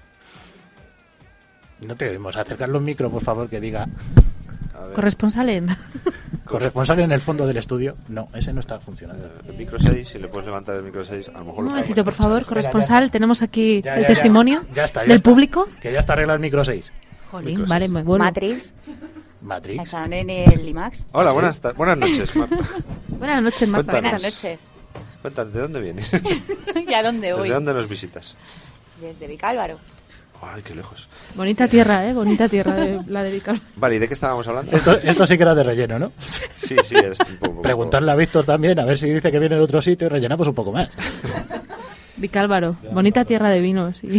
No te oímos. Acercar los micros, por favor, que diga... A ver, Corresponsal en... Corresponsal en el fondo del estudio. No, ese no está funcionando. el micro 6, si le puedes levantar el micro 6, a lo mejor Un lo momentito, por podemos favor, escuchar. corresponsal. Tenemos aquí Ya, el ya, testimonio ya está, ya del está. público. Que ya está arreglado el micro 6. Jolín, Micro vale, seis. me vuelvo. Matrix, Matrix. echaron en el IMAX. Hola, ¿Sí? buenas noches, Marta. Buenas noches, Marta. Cuéntanos. Buenas noches. Cuéntame, ¿de dónde vienes? ¿Y a dónde voy? ¿Desde dónde nos visitas? Desde Vicálvaro. Ay, qué lejos. Bonita tierra, Bonita tierra la de Vicar. Vale, ¿y de qué estábamos hablando? Esto sí que era de relleno, ¿no? Sí, es un poco... Preguntarle a Víctor también, a ver si dice que viene de otro sitio y rellenamos un poco más. Vicálvaro, bonita tierra de vinos. Y...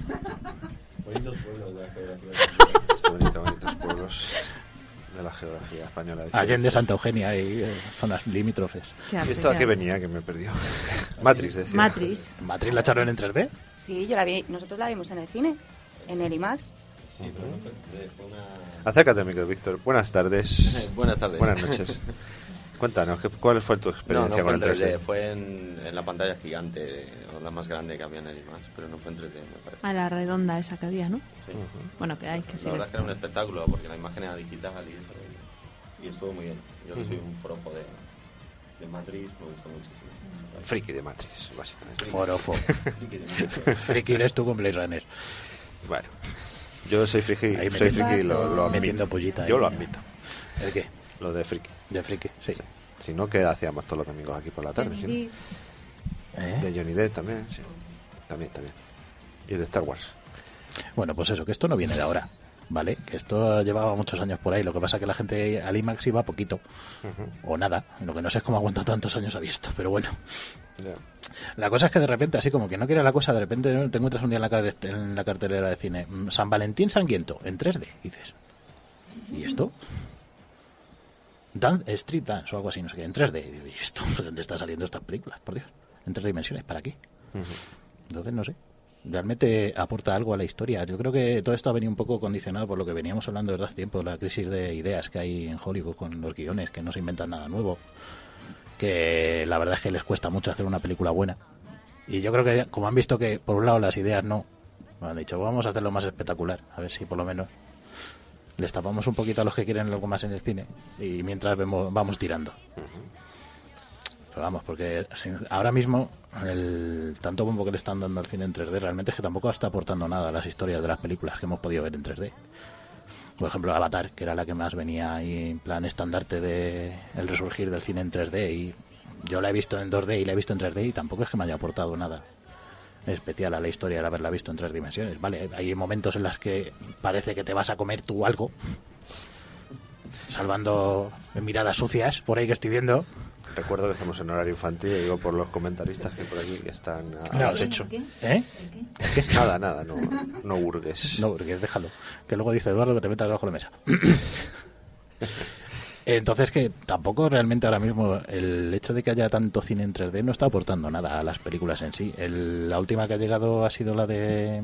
Bonitos pueblos de la geografía española. Allende, Santa Eugenia y zonas limítrofes. ¿Y esto a qué venía? Que me perdió. Matrix, decía. Matrix. ¿Matrix la echaron en 3D? Sí, yo la vi. Nosotros la vimos en el cine, en el IMAX. Acércate al micro, Víctor. Buenas tardes. Buenas tardes. Buenas noches. Cuéntanos, ¿cuál fue tu No, experiencia no fue con en el 3D? 3D, fue en la pantalla gigante, o la más grande que había en el IMAX, pero no fue en 3D, me parece. A la redonda esa que había, ¿no? Sí. Bueno, que hay, que La sí. verdad es que era un espectáculo, porque la imagen era digital y estuvo muy bien. Yo que soy un profo de Matrix, me gustó muchísimo. Friki de Matrix, básicamente. Forofo. Friki eres tú con Blade Runner. Bueno, yo soy friki, Ahí soy metiendo- friki y lo admito. metiendo pollita Yo ahí. lo admito, ¿El qué? lo de friki. De friki, sí. Sí. Si no, ¿qué hacíamos todos los domingos aquí por la tarde? Johnny ¿sí? Depp. ¿Eh? De Johnny Depp también, sí. También. Y de Star Wars. Bueno, pues eso, que esto no viene de ahora, ¿vale? Que esto llevaba muchos años por ahí. Lo que pasa es que la gente al IMAX iba poquito, o nada. Lo que no sé es cómo aguanta tantos años abierto, pero bueno. Ya. La cosa es que de repente, así como que no quiere la cosa, de repente ¿no? te encuentras un día en la cartelera de cine San Valentín Sangriento, en 3D, y dices, ¿y esto? Street Dance o algo así, no sé qué, en 3D. Y digo, ¿y esto? ¿Dónde están saliendo estas películas? Por Dios, en 3 dimensiones, ¿para qué? Entonces, no sé. Realmente aporta algo a la historia. Yo creo que todo esto ha venido un poco condicionado por lo que veníamos hablando desde hace tiempo, la crisis de ideas que hay en Hollywood con los guiones, que no se inventan nada nuevo, que la verdad es que les cuesta mucho hacer una película buena. Y yo creo que como han visto que por un lado las ideas no, han dicho vamos a hacerlo más espectacular, a ver si por lo menos les tapamos un poquito a los que quieren algo más en el cine y mientras vamos tirando. Pero vamos, porque ahora mismo el tanto bombo que le están dando al cine en 3D realmente es que tampoco está aportando nada a las historias de las películas que hemos podido ver en 3D. Por ejemplo, Avatar, que era la que más venía ahí en plan estandarte de el resurgir del cine en 3D, y yo la he visto en 2D y la he visto en 3D y tampoco es que me haya aportado nada especial a la historia el haberla visto en 3 dimensiones. Vale, hay momentos en los que parece que te vas a comer tú algo, salvando miradas sucias por ahí que estoy viendo. Recuerdo que estamos en horario infantil y digo por los comentaristas que por aquí que están No, al acecho. ¿Eh? Nada, no hurgues. No, porque déjalo. Que luego dice Eduardo que te metas debajo de la mesa. Entonces que tampoco realmente ahora mismo el hecho de que haya tanto cine en 3D no está aportando nada a las películas en sí. La última que ha llegado ha sido la de...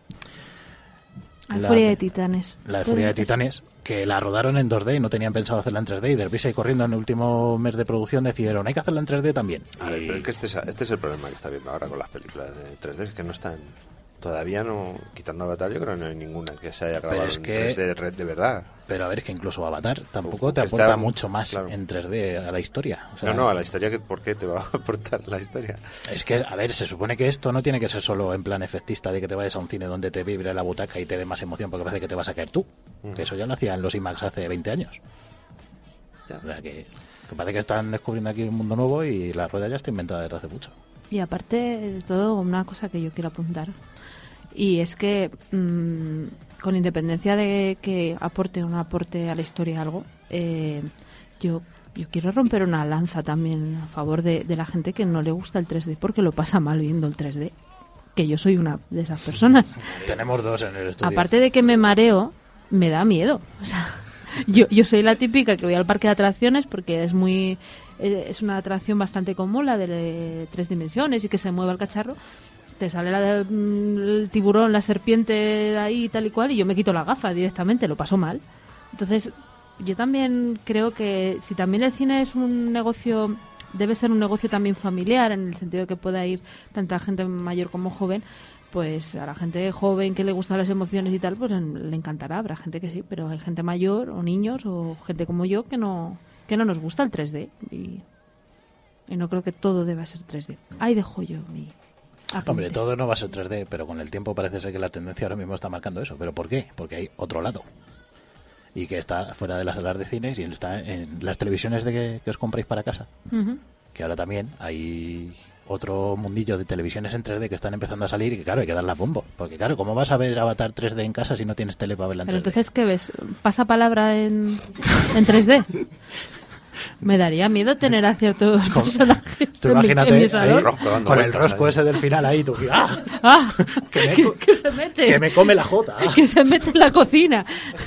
La Furia de Titanes. La de Furia de Titanes, que la rodaron en 2D y no tenían pensado hacerla en 3D y deprisa y corriendo en el último mes de producción decidieron hay que hacerla en 3D también. A ver, pero es que este es el problema que está viendo ahora con las películas de 3D, es que no están... Todavía no, quitando Avatar, yo creo que no hay ninguna que se haya grabado es en que, 3D de verdad. Pero a ver, es que incluso Avatar tampoco te aporta mucho más en 3D a la historia. O sea, no, a la historia, ¿por qué te va a aportar la historia? Es que, a ver, se supone que esto no tiene que ser solo en plan efectista de que te vayas a un cine donde te vibre la butaca y te dé más emoción porque parece que te vas a caer tú. Que eso ya lo hacían los IMAX hace 20 años. Ya. O sea, que parece que están descubriendo aquí un mundo nuevo y la rueda ya está inventada desde hace mucho. Y aparte de todo, una cosa que yo quiero apuntar. Y es que, con independencia de que aporte o no aporte a la historia algo, yo quiero romper una lanza también a favor de la gente que no le gusta el 3D porque lo pasa mal viendo el 3D. Que yo soy una de esas personas. Tenemos dos en el estudio. Aparte de que me mareo, me da miedo. O sea, yo soy la típica que voy al parque de atracciones porque es una atracción bastante común, la de 3 dimensiones y que se mueva el cacharro. Te sale el tiburón, la serpiente de ahí tal y cual, y yo me quito la gafa directamente, lo paso mal. Entonces, yo también creo que si también el cine es un negocio, debe ser un negocio también familiar, en el sentido de que pueda ir tanta gente mayor como joven, pues a la gente joven que le gustan las emociones y tal, pues le encantará. Habrá gente que sí, pero hay gente mayor, o niños, o gente como yo, que no nos gusta el 3D. Y no creo que todo deba ser 3D. Ahí dejo yo mi... Hombre, todo no va a ser 3D, pero con el tiempo parece ser que la tendencia ahora mismo está marcando eso. ¿Pero por qué? Porque hay otro lado. Y que está fuera de las salas de cines y está en las televisiones que os compráis para casa. Uh-huh. Que ahora también hay otro mundillo de televisiones en 3D que están empezando a salir y que, claro, hay que darle a bombo. Porque, claro, ¿cómo vas a ver Avatar 3D en casa si no tienes tele para verla en 3D? Pero entonces, ¿qué ves? ¿Pasa palabra en 3D? Me daría miedo tener a ciertos personajes. Tú imagínate mi salón. Con el rosco ese del final ahí, tú. Que se mete. Que me come la jota. Que se mete en la cocina.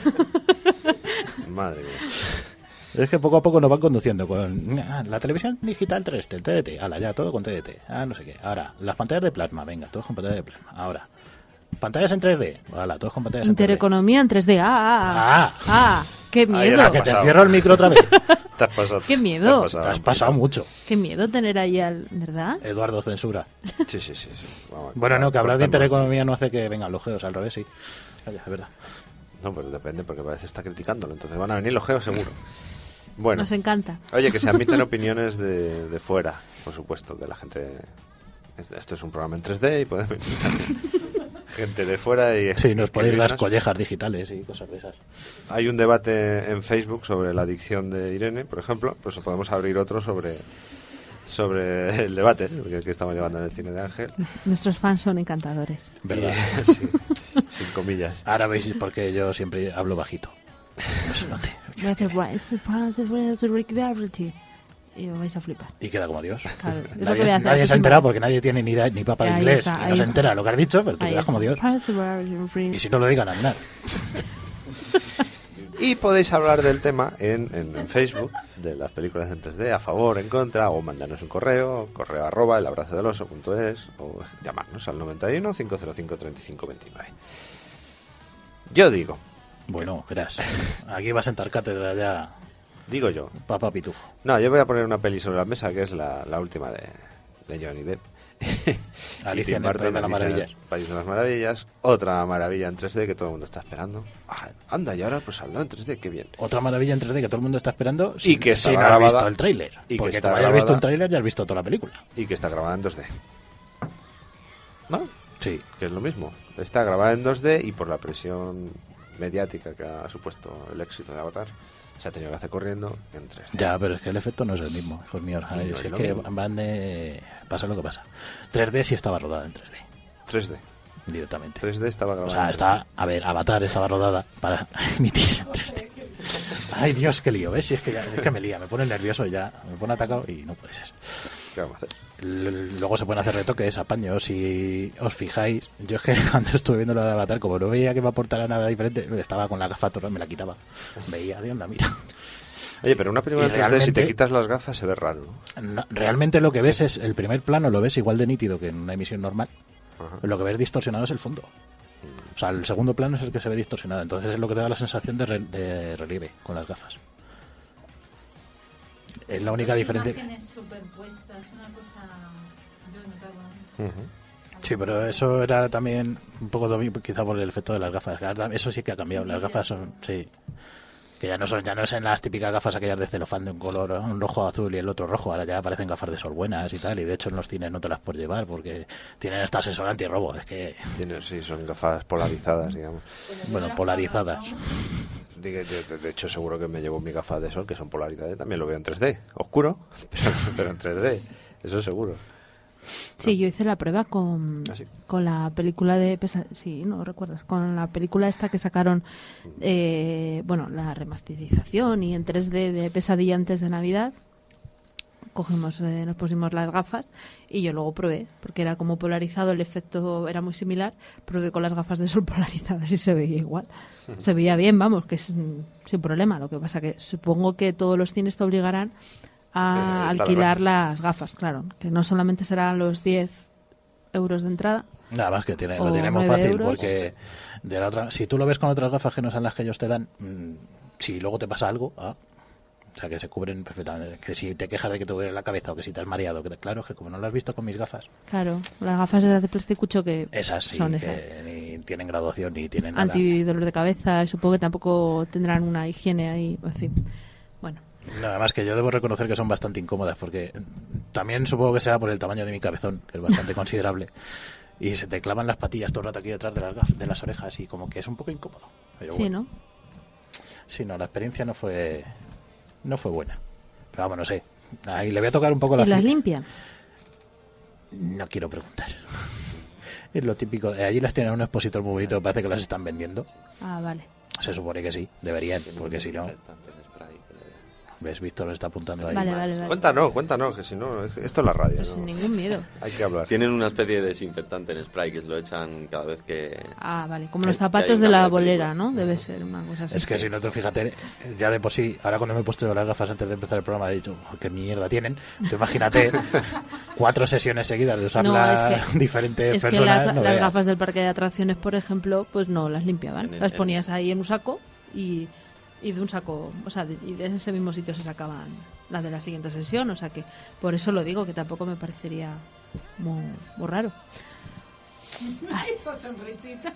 Madre mía. Es que poco a poco nos van conduciendo con la televisión digital 3D, el TDT, ala, ya todo con TDT, no sé qué. Ahora, las pantallas de plasma, venga, todos con pantallas de plasma. Ahora, pantallas en 3D, ala, todos con pantallas en 3D. Intereconomía en 3D. ¡Qué miedo! Ahí, que te cierro el micro otra vez. Te has pasado. ¡Qué miedo! Te has pasado mucho. ¡Qué miedo tener ahí ¿verdad? Eduardo, censura. Sí. Vamos, bueno, no, que hablar de intereconomía no hace que vengan los geos, al revés, sí. Vaya, es verdad. No, pues depende, porque parece que está criticándolo, entonces van a venir los geos seguro. Bueno. Nos encanta. Oye, que se admiten opiniones de fuera, por supuesto, de la gente. Esto es un programa en 3D y podemos gente de fuera y... Sí, nos podéis dar collejas digitales y cosas de esas. Hay un debate en Facebook sobre la adicción de Irene, por ejemplo, pues podemos abrir otro sobre el debate que estamos llevando en el cine de Ángel. Nuestros fans son encantadores. ¿Verdad? Sí, sin comillas. Ahora veis porque yo siempre hablo bajito. No se note. Y os vais a flipar. Y queda como Dios. Claro, nadie se ha enterado porque nadie tiene ni papa de inglés. Está, y no se entera de lo que has dicho, pero tú quedas como Dios. Y si no lo digan, andar. Y podéis hablar del tema en Facebook, de las películas en 3D, a favor, en contra, o mandarnos un correo @elabrazodeloso.es, o llamarnos al 91 505 3529. Yo digo. Bueno, verás. Aquí va a sentar cátedra ya. Digo yo. Papá Pitufo. No, yo voy a poner una peli sobre la mesa que es la última de Johnny Depp. Alicia Y en Tim el País de las Alicia en Maravillas. el País de las Maravillas. Otra maravilla en 3D que todo el mundo está esperando. Ah, anda, y ahora pues saldrá en 3D, qué bien. Otra maravilla en 3D que todo el mundo está esperando Y que está sin haber grabada- visto el tráiler. y que Porque está como hayas visto grabada- un tráiler ya has visto toda la película. Y que está grabada en 2D. ¿No? Sí. Que es lo mismo. Está grabada en 2D y por la presión mediática que ha supuesto el éxito de Avatar, se ha tenido que hacer corriendo en 3D. Ya, pero es que el efecto no es el mismo, hijos míos. Y no Es es lo que mismo. pasa lo que pasa. 3D sí estaba rodada en 3D, 3D. directamente. 3D estaba O grabada. sea, en 3D. está, a ver, Avatar estaba rodada para emitirse en 3D. Ay, Dios, qué lío, ¿ves? Si es que, es que me lía, me pone nervioso ya, me pone atacado y no puede ser. ¿Qué vamos a hacer? Luego se pueden hacer retoques, apaños, si os fijáis. Yo es que cuando estuve viendo la de Avatar, como no veía que me aportara nada diferente, estaba con la gafa, me la quitaba. Veía de onda, mira. Oye, pero una película Y en 3D, si te realmente- quitas las gafas, se ve raro, ¿no? No, realmente lo que ves es el primer plano, lo ves igual de nítido que en una emisión normal. Ajá. Lo que ves distorsionado es el fondo. O sea, el segundo plano es el que se ve distorsionado. Entonces es lo que te da la sensación de relieve con las gafas. Es la única diferencia. Imágenes superpuestas, una cosa. Yo notaba. Ujú. Sí, pero eso era también un poco también quizá por el efecto de las gafas. Eso sí que ha cambiado. Las gafas son, sí, que ya no es en las típicas gafas aquellas de celofán de un color, un rojo azul y el otro rojo. Ahora ya aparecen gafas de sol buenas y tal. Y de hecho en los cines no te las puedes llevar porque tienen esta sensor antirrobo. Es que, Sí, son gafas polarizadas, digamos. bueno, polarizadas. De hecho, seguro que me llevo mi gafa de sol, que son polarizadas. También lo veo en 3D. Oscuro, pero en 3D. Eso seguro. Sí, yo hice la prueba con, ¿Ah, sí? con la película de... Sí, ¿no recuerdas? Con la película esta que sacaron, bueno, la remasterización y en 3D de Pesadilla antes de Navidad. Cogimos, nos pusimos las gafas y yo luego probé, porque era como polarizado, el efecto era muy similar. Probé con las gafas de sol polarizadas y se veía igual. Se veía bien, vamos, que es sin problema. Lo que pasa que supongo que todos los cines te obligarán a Está alquilar la las gafas, claro, que no solamente serán los 10 euros de entrada. Nada más que O lo tiene muy 9 fácil euros. porque de la otra, si tú lo ves con otras gafas que no son las que ellos te dan, si luego te pasa algo, o sea, que se cubren perfectamente. Que si te quejas de que te duele la cabeza o que si te has mareado, claro, es que como no lo has visto con mis gafas, Claro, las gafas de plasticucho que esas sí, son que esas. ni tienen graduación ni tienen nada. Antidolor de cabeza, y supongo que tampoco tendrán una higiene ahí, en fin. Bueno, Nada más que yo debo reconocer que son bastante incómodas porque también supongo que será por el tamaño de mi cabezón, que es bastante considerable. Y se te clavan las patillas todo el rato aquí detrás de las de las orejas y como que es un poco incómodo. Pero sí, bueno. ¿no? Sí, no, la experiencia no fue buena. Pero vamos, no sé. Ahí le voy a tocar un poco la ¿Y las fibra. limpian? No quiero preguntar. Es lo típico. Allí las tienen en un expositor muy bonito, parece que las están vendiendo. Ah, vale. Se supone que sí, deberían, porque si no... ¿Ves? Víctor está apuntando ahí. Vale, vale, vale. Cuéntanos, que si no, esto es la radio. Pues ¿no? sin ningún miedo. Hay que hablar. Tienen una especie de desinfectante en spray que se lo echan cada vez que... Ah, vale. Como Que- los que hay zapatos un de la cambio de bolera, película. ¿no? Debe ser una cosa así. Es que si no te fíjate, ya de por sí, ahora cuando me he puesto las gafas antes de empezar el programa he dicho, "Oh, qué mierda tienen". Tú imagínate 4 sesiones seguidas de usarlas diferentes es que personas. las, no las veas. gafas del parque de atracciones, por ejemplo, pues no las limpiaban. En el- Las en- ponías ahí en un saco y de un saco, o sea, y de ese mismo sitio se sacaban las de la siguiente sesión. O sea que por eso lo digo, que tampoco me parecería muy raro. Esa sonrisita.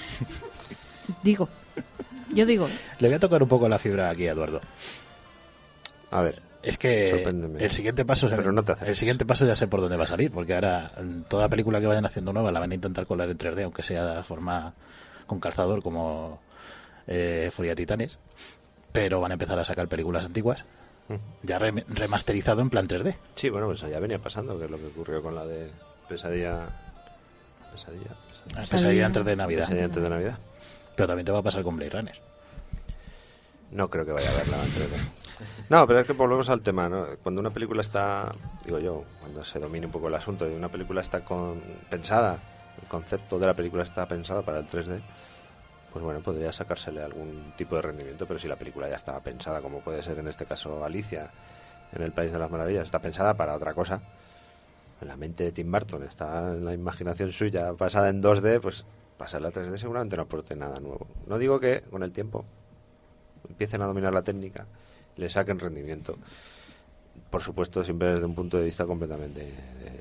Yo digo, Le voy a tocar un poco la fibra aquí a Eduardo. A ver, Es que Sorpréndeme. el siguiente paso Pero no te acerques. el siguiente paso ya sé por dónde va a salir, porque ahora toda película que vayan haciendo nueva la van a intentar colar en 3D, aunque sea de forma con calzador como Furia de Titanes, pero van a empezar a sacar películas antiguas ya remasterizado en plan 3D. sí, bueno, pues ya venía pasando, que es lo que ocurrió con la de Pesadilla Pesadilla antes de Navidad. Pesadilla antes de Navidad. Pero también te va a pasar con Blade Runner. No creo que vaya a verla en 3D. No, pero es que volvemos al tema, ¿no? Cuando una película está, digo yo, cuando se domine un poco el asunto y una película está pensada, el concepto de la película está pensado para el 3D, pues bueno, podría sacársele algún tipo de rendimiento, pero si la película ya estaba pensada, como puede ser en este caso Alicia en el País de las Maravillas, está pensada para otra cosa, en la mente de Tim Burton, está en la imaginación suya basada en 2D, pues pasarla a 3D seguramente no aporte nada nuevo. No digo que con el tiempo empiecen a dominar la técnica, le saquen rendimiento. Por supuesto, siempre desde un punto de vista completamente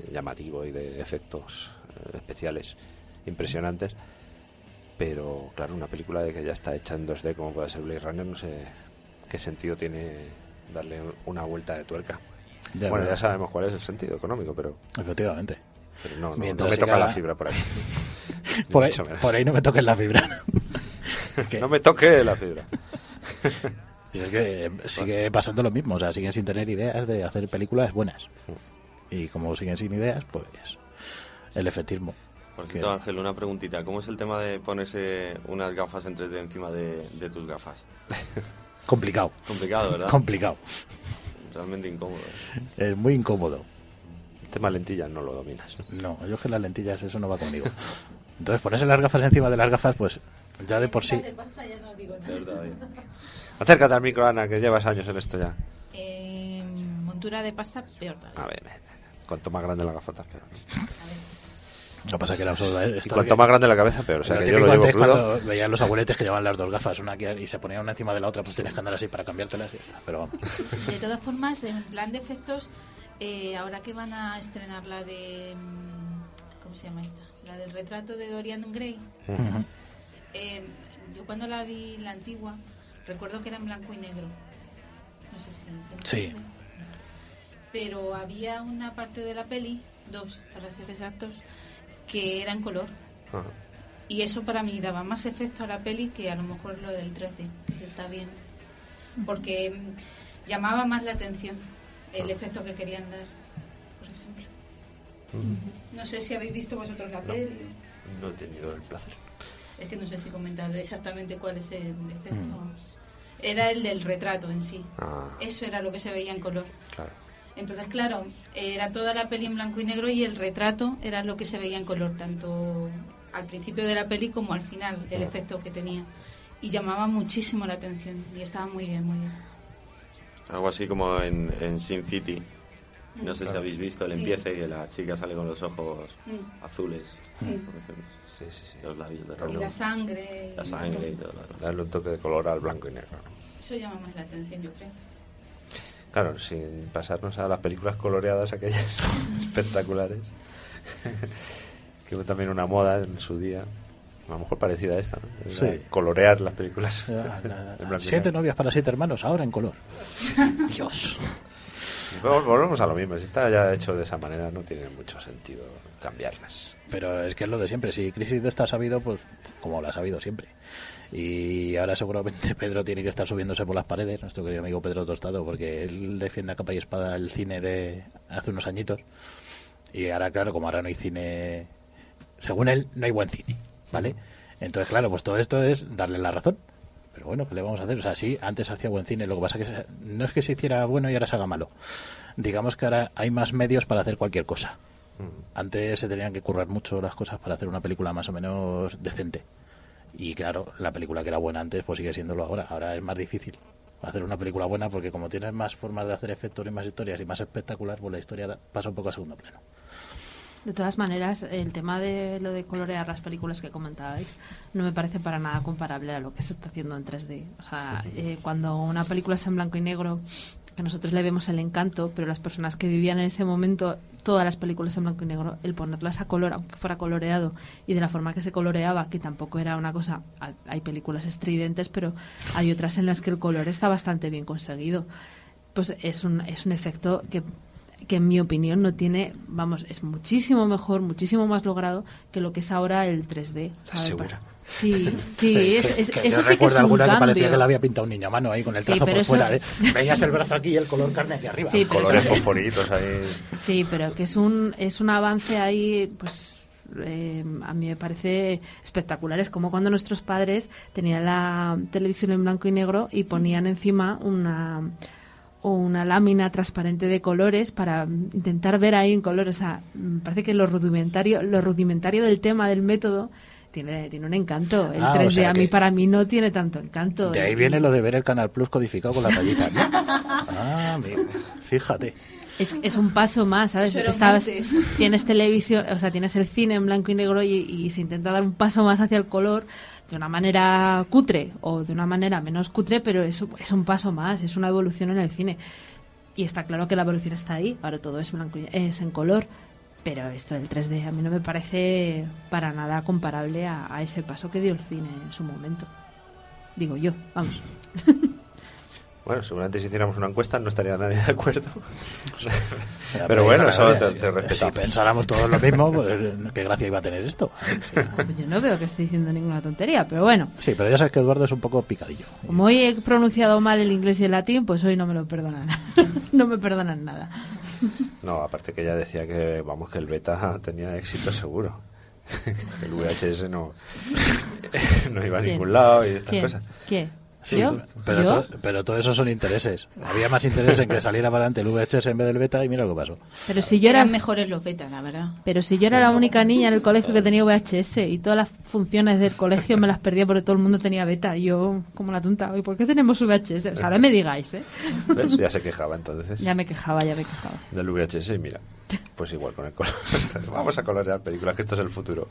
llamativo y de efectos especiales impresionantes, pero claro, una película de que ya está hecha en 2D como puede ser Blade Runner, no sé qué sentido tiene darle una vuelta de tuerca. Bueno, ya sabemos cuál es el sentido económico, pero efectivamente. Pero no me toca la fibra por ahí. por ahí no me toques la fibra. No me toque la fibra. Y es que sigue pasando lo mismo, o sea, siguen sin tener ideas de hacer películas buenas. Y como siguen sin ideas, pues el efectismo. Por cierto, Ángel, una preguntita. ¿Cómo es el tema de ponerse unas gafas en 3D encima de tus gafas? Complicado. Complicado, ¿verdad? Complicado. Realmente incómodo. Es muy incómodo. El tema lentillas no lo dominas. No, yo es que las lentillas, eso no va conmigo. Entonces, ponerse las gafas encima de las gafas, pues ya de por sí. De pasta ya no digo nada. Acércate al micro, Ana, que llevas años en esto ya. Montura de pasta, peor todavía. A ver, cuanto más grande la gafota, peor. Lo que pasa es que la absurda es... Y cuanto más grande la cabeza, peor. O sea, que yo lo llevo crudo. Cuando veían los abueletes que llevaban las dos gafas, una aquí, y se ponían una encima de la otra, pues tienes que andar así para cambiártelas y ya está. Pero vamos. De todas formas, en plan de efectos, ahora que van a estrenar la de... ¿Cómo se llama esta? La del retrato de Dorian Gray. Yo cuando la vi, la antigua, recuerdo que era en blanco y negro. No sé si... Sí. Pero había una parte de la peli, 2 para ser exactos, que era en color. Ajá. Y eso para mí daba más efecto a la peli que a lo mejor lo del 3D, que se está viendo. Porque llamaba más la atención el efecto que querían dar, por ejemplo. No sé si habéis visto vosotros la peli. No he tenido el placer. Es que no sé si comentar exactamente cuál es el efecto. Era el del retrato en sí. Eso era lo que se veía en color. Claro. Entonces, claro, era toda la peli en blanco y negro y el retrato era lo que se veía en color, tanto al principio de la peli como al final, el efecto que tenía. Y llamaba muchísimo la atención y estaba muy bien, muy bien. Algo así como en Sin City. No sé si habéis visto el Sí. empiece, que la chica sale con los ojos azules. Sí. Sí. Los labios de Y rojo. la sangre. La sangre y todo lo demás. Darle un toque de color al blanco y negro, ¿no? Eso llama más la atención, yo creo. Claro, sin pasarnos a las películas coloreadas aquellas espectaculares, que fue también una moda en su día, a lo mejor parecida a esta, ¿no? Sí. Colorear las películas. en blanco y 7 negro. novias para 7 hermanos, ahora en color. Dios. Volvemos a lo mismo, si está ya hecho de esa manera no tiene mucho sentido cambiarlas. Pero es que es lo de siempre. Si Crisis de esta ha sabido, pues como la ha sabido siempre. Y ahora seguramente Pedro tiene que estar subiéndose por las paredes, nuestro querido amigo Pedro Tostado, porque él defiende a capa y espada el cine de hace unos añitos. Y ahora, claro, como ahora no hay cine, según él, no hay buen cine, ¿vale? Entonces, claro, pues todo esto es darle la razón. Pero bueno, ¿qué le vamos a hacer? O sea, sí, antes hacía buen cine, lo que pasa que no es que se hiciera bueno y ahora se haga malo. Digamos que ahora hay más medios para hacer cualquier cosa. Antes se tenían que currar mucho las cosas para hacer una película más o menos decente. Y claro, la película que era buena antes pues sigue siéndolo ahora. Ahora es más difícil hacer una película buena porque como tienes más formas de hacer efectos y más historias y más espectacular, pues la historia pasa un poco a segundo plano. De todas maneras, el tema de lo de colorear las películas que comentabais no me parece para nada comparable a lo que se está haciendo en 3D. O sea, cuando una película es en blanco y negro, que nosotros le vemos el encanto, pero las personas que vivían en ese momento, todas las películas en blanco y negro, el ponerlas a color, aunque fuera coloreado, y de la forma que se coloreaba, que tampoco era una cosa... Hay películas estridentes, pero hay otras en las que el color está bastante bien conseguido. Pues es un efecto que en mi opinión no tiene, vamos, es muchísimo mejor, muchísimo más logrado que lo que es ahora el 3D. ¿Sabes? ¿Segura? Sí, Que eso sí que es recuerdo un alguna que parecía cambio. que la había pintado un niño a mano ahí con el Sí, trazo pero por eso- fuera. Veías el brazo aquí y el color carne aquí arriba. Sí, pero Colores eso- fosforitos ahí. Sí, pero que es un avance ahí, pues a mí me parece espectacular. Es como cuando nuestros padres tenían la televisión en blanco y negro y ponían encima una lámina transparente de colores para intentar ver ahí en color. O sea, me parece que lo rudimentario del tema, del método, tiene un encanto. El 3D o sea que para mí no tiene tanto encanto. De ahí Y- viene lo de ver el Canal Plus codificado con la rayita, ¿no? Amigo, fíjate. Es un paso más, ¿sabes? Eso era un Tienes televisión, o sea, tienes el cine en blanco y negro y se intenta dar un paso más hacia el color de una manera cutre o de una manera menos cutre, pero es un paso más, es una evolución en el cine. Y está claro que la evolución está ahí, ahora todo es blanco es en color, Pero esto del 3D a mí no me parece para nada comparable a ese paso que dio el cine en su momento. Digo yo, vamos. Bueno, seguramente si hiciéramos una encuesta no estaría nadie de acuerdo. Pero bueno, eso te respetamos. Si pensáramos todos lo mismo, pues qué gracia iba a tener esto. Yo no veo que esté diciendo ninguna tontería, pero bueno. Sí, pero ya sabes que Eduardo es un poco picadillo. Como hoy he pronunciado mal el inglés y el latín, pues hoy no me lo perdonan. No me perdonan nada. No, aparte que ella decía que, vamos, que el beta tenía éxito seguro. El VHS no iba a ningún lado y estas cosas. ¿Quién? Sí, ¿Yo? pero todo eso son intereses. Había más interés en que saliera para adelante el VHS en vez del beta y mira lo que pasó. Pero si yo Eran mejores los betas, la verdad. Pero si yo era la única niña en el colegio que tenía VHS y todas las funciones del colegio me las perdía porque todo el mundo tenía beta. Y yo, como la tonta, ¿y por qué tenemos VHS? O sea, ahora me digáis, ¿eh? ¿Ves? Ya se quejaba entonces. Ya me quejaba. Del VHS y mira, pues igual con el color. Vamos a colorear películas, que esto es el futuro.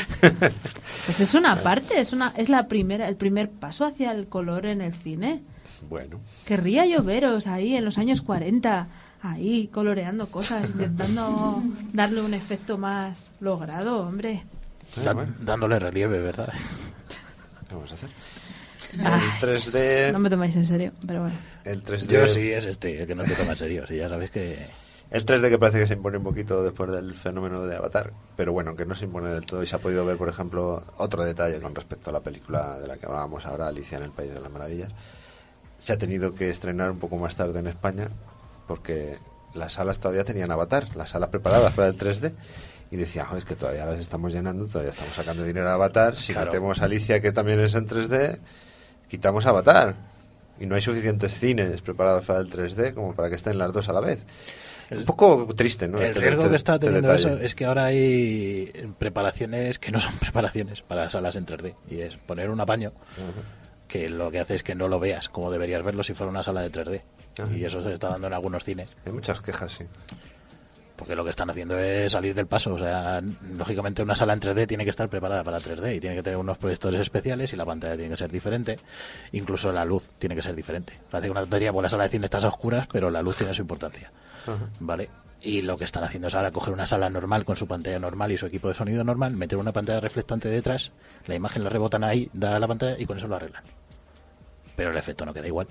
Pues es una parte, es el primer paso hacia el color en el cine. Bueno. Querría yo veros ahí en los años 40, ahí coloreando cosas, intentando darle un efecto más logrado, hombre. Dándole relieve, ¿verdad? ¿Qué vamos a hacer? Ay, El 3D... No me tomáis en serio, pero bueno. El 3D... Yo sí, es el que no te toma en serio. Si ya sabes que... El 3D que parece que se impone un poquito después del fenómeno de Avatar, pero bueno, que no se impone del todo y se ha podido ver, por ejemplo, otro detalle con respecto a la película de la que hablábamos ahora, Alicia en el País de las Maravillas. Se ha tenido que estrenar un poco más tarde en España porque las salas todavía tenían Avatar, las salas preparadas para el 3D, y decían, es que todavía las estamos llenando, todavía estamos sacando dinero a Avatar, si Claro. metemos a Alicia que también es en 3D, quitamos Avatar. Y no hay suficientes cines preparados para el 3D como para que estén las dos a la vez. Un poco triste, ¿no? El riesgo que está teniendo detalle. eso es que ahora hay preparaciones que no son preparaciones para salas en 3D. Y es poner un apaño que lo que hace es que no lo veas como deberías verlo si fuera una sala de 3D. Y eso se está dando en algunos cines. Hay muchas quejas, sí. Porque lo que están haciendo es salir del paso. O sea, lógicamente una sala en 3D tiene que estar preparada para 3D y tiene que tener unos proyectores especiales y la pantalla tiene que ser diferente. Incluso la luz tiene que ser diferente. Parece una tontería, porque la sala de cine está a oscuras, pero la luz tiene su importancia. ¿Vale? Y lo que están haciendo es ahora coger una sala normal con su pantalla normal y su equipo de sonido normal, meter una pantalla reflectante detrás, la imagen la rebotan ahí, da a la pantalla y con eso lo arreglan. Pero el efecto no queda igual.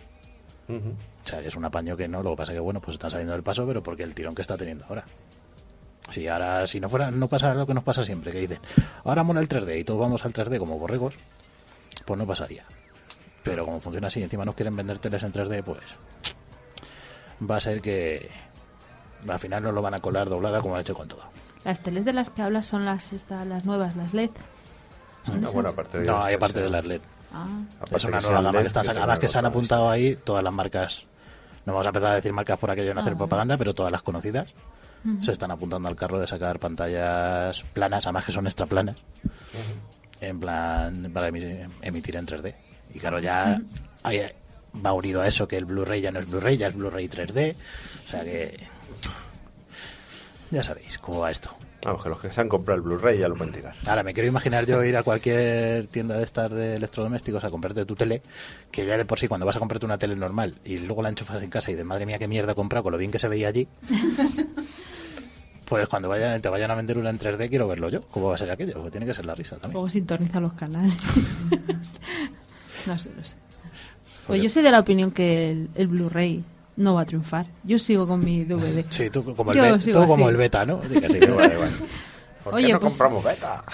O sea, es un apaño que no, lo que pasa que bueno, pues están saliendo del paso, pero porque el tirón que está teniendo ahora. Si ahora, si no fuera, no pasa lo que nos pasa siempre, que dicen, ahora mola el 3D y todos vamos al 3D como borregos, pues no pasaría. Pero como funciona así, encima nos quieren vender teles en 3D, pues va a ser que al final nos lo van a colar doblada como han hecho con todo. Las teles de las que hablas son las nuevas, las LED. No, bueno, aparte de... No, hay aparte de las LED. Ah, Es una que nueva sean gama LED, que están que sacando. tengan Además que se han otra apuntado ahí todas las marcas. No vamos a empezar a decir marcas por aquello de no hacer propaganda, pero todas las conocidas se están apuntando al carro de sacar pantallas planas, además que son extra planas, en plan para emitir en 3D. Y claro, ya va unido a eso que el Blu-ray ya no es Blu-ray, ya es Blu-ray 3D. O sea que ya sabéis cómo va esto. Vamos, que los que se han comprado el Blu-ray ya lo pueden tirar. Ahora, me quiero imaginar yo ir a cualquier tienda de estas de electrodomésticos a comprarte tu tele, que ya de por sí cuando vas a comprarte una tele normal y luego la enchufas en casa y de madre mía qué mierda he comprado con lo bien que se veía allí, pues cuando te vayan a vender una en 3D quiero verlo yo. ¿Cómo va a ser aquello? Porque tiene que ser la risa también. luego sintoniza los canales. No sé. Pues yo soy de la opinión que el Blu-ray no va a triunfar. Yo sigo con mi DVD. Sí, tú como, Yo sigo tú como así. el beta, ¿no? Sí, que sí, vale. ¿Por Oye, qué no pues- compramos beta?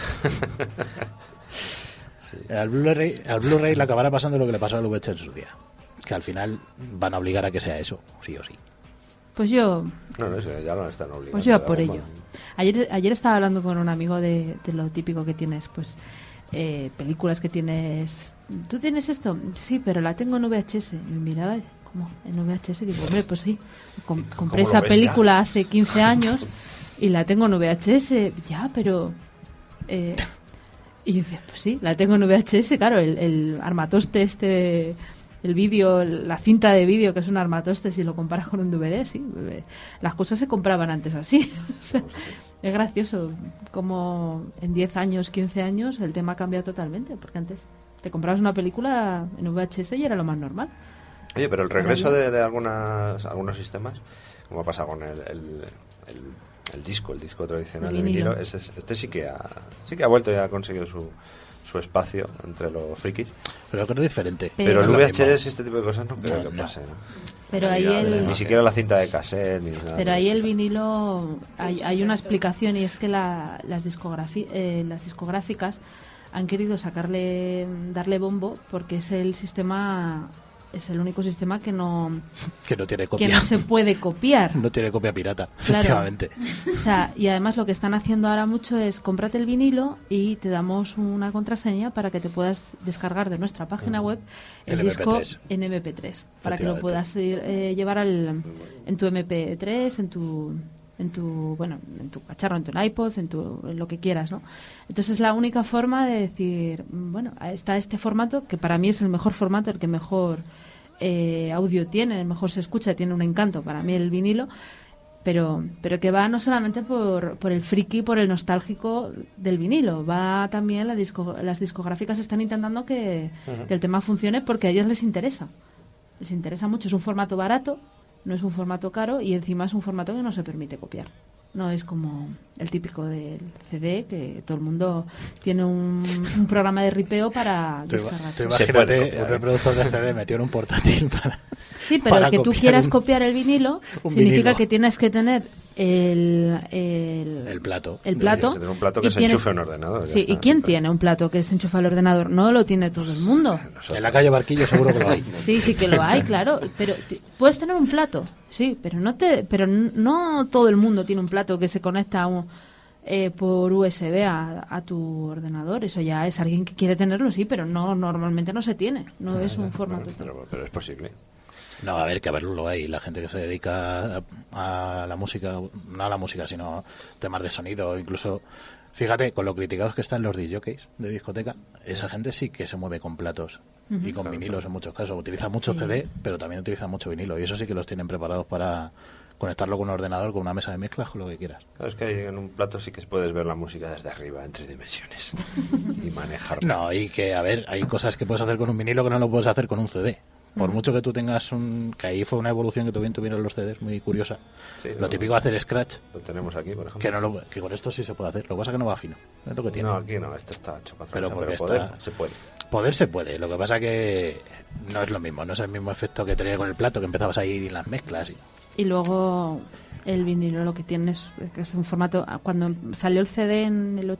Al Blu-ray le acabará pasando lo que le pasó al VHS en su día. Que al final van a obligar a que sea eso, sí o sí. Pues yo No, eso ya lo están obligando. Pues yo a por Vamos. ello. Ayer estaba hablando con un amigo de lo típico que tienes, pues películas que tienes. ¿Tú tienes esto? Sí, pero la tengo en VHS. Me miraba, ¿cómo? ¿En VHS? Digo, hombre, pues sí. Compré ¿Cómo lo esa ves película hace 15 años y la tengo en VHS. Ya, pero... y yo decía, pues sí, la tengo en VHS. Claro, el armatoste este... El vídeo, la cinta de vídeo que es un armatoste, si lo comparas con un DVD, sí. Las cosas se compraban antes así. O sea, es gracioso como en 10 años, 15 años el tema ha cambiado totalmente, porque antes te comprabas una película en VHS y era lo más normal. Oye, pero el regreso de algunos sistemas, como ha pasado con el el disco tradicional El de vinilo. vinilo, este sí que ha vuelto y ha conseguido su espacio entre los frikis. Pero creo que es diferente. Pero el No es lo VHS, mismo. este tipo de cosas no creo No, que no. pase, ¿no? Pero ahí Ni siquiera la cinta de cassette ni nada. Pero de ahí el esto. vinilo, hay una explicación, y es que las discográficas han querido darle bombo porque es el único sistema que no tiene copia. que no se puede copiar. No tiene copia pirata, Claro. efectivamente. O sea, y además lo que están haciendo ahora mucho es cómprate el vinilo y te damos una contraseña para que te puedas descargar de nuestra página web el El disco MP3. en MP3, para que lo Efectivamente. puedas llevar en tu MP3, en tu cacharro, en tu iPod, en lo que quieras, ¿no? Entonces es la única forma de decir, bueno, está este formato que para mí es el mejor formato, el que mejor audio tiene, el mejor se escucha, tiene un encanto para mí el vinilo, pero que va no solamente por el friki, por el nostálgico del vinilo, va también las discográficas están intentando que el tema funcione porque a ellos les interesa mucho, es un formato barato, no es un formato caro y encima es un formato que no se permite copiar. No es como el típico del CD, que todo el mundo tiene un programa de ripeo para descargar. Tú Se puede imagínate copiar, un reproductor de CD metido en un portátil para... Sí, pero para el que tú copiar quieras un- copiar el vinilo un significa vinilo. que tienes que tener el plato. El Tienes plato. que tener un plato que y se tienes- enchufe a un ordenador. ya Sí, está, ¿y quién perfecto. tiene un plato que se enchufa al ordenador? No lo tiene todo el mundo. En la calle Barquillo seguro que lo hay. Sí, sí que lo hay, claro. Pero puedes tener un plato, sí, pero no todo el mundo tiene un plato que se conecta por USB a tu ordenador. Eso ya es alguien que quiere tenerlo, sí, pero normalmente no se tiene. No es un formato. Pero es posible. No, a ver, que a verlo lo hay. La gente que se dedica a la música, no a la música, sino temas de sonido, incluso, fíjate, con lo criticados que están los DJs de discoteca, esa gente sí que se mueve con platos y con vinilos en muchos casos. Utiliza mucho CD, pero también utiliza mucho vinilo, y eso sí que los tienen preparados para conectarlo con un ordenador, con una mesa de mezclas, con lo que quieras. Claro, es que en un plato sí que puedes ver la música desde arriba, en 3 dimensiones. Y manejarla. No, y que, a ver, hay cosas que puedes hacer con un vinilo que no lo puedes hacer con un CD. Por mucho que tú tengas que ahí fue una evolución que tuvieron los CDs muy curiosa. Sí, Lo típico de hacer scratch, Lo tenemos aquí, por ejemplo. que con esto sí se puede hacer. Lo que pasa es que no va fino. Es lo que tiene. No, aquí no, este está hecho para Pero otra cosa, porque poder está- se puede. Poder se puede. Lo que pasa que no es lo mismo. No es el mismo efecto que tenía con el plato, que empezabas ahí en las mezclas. Y luego el vinilo lo que tiene es que es un formato... Cuando salió el CD en el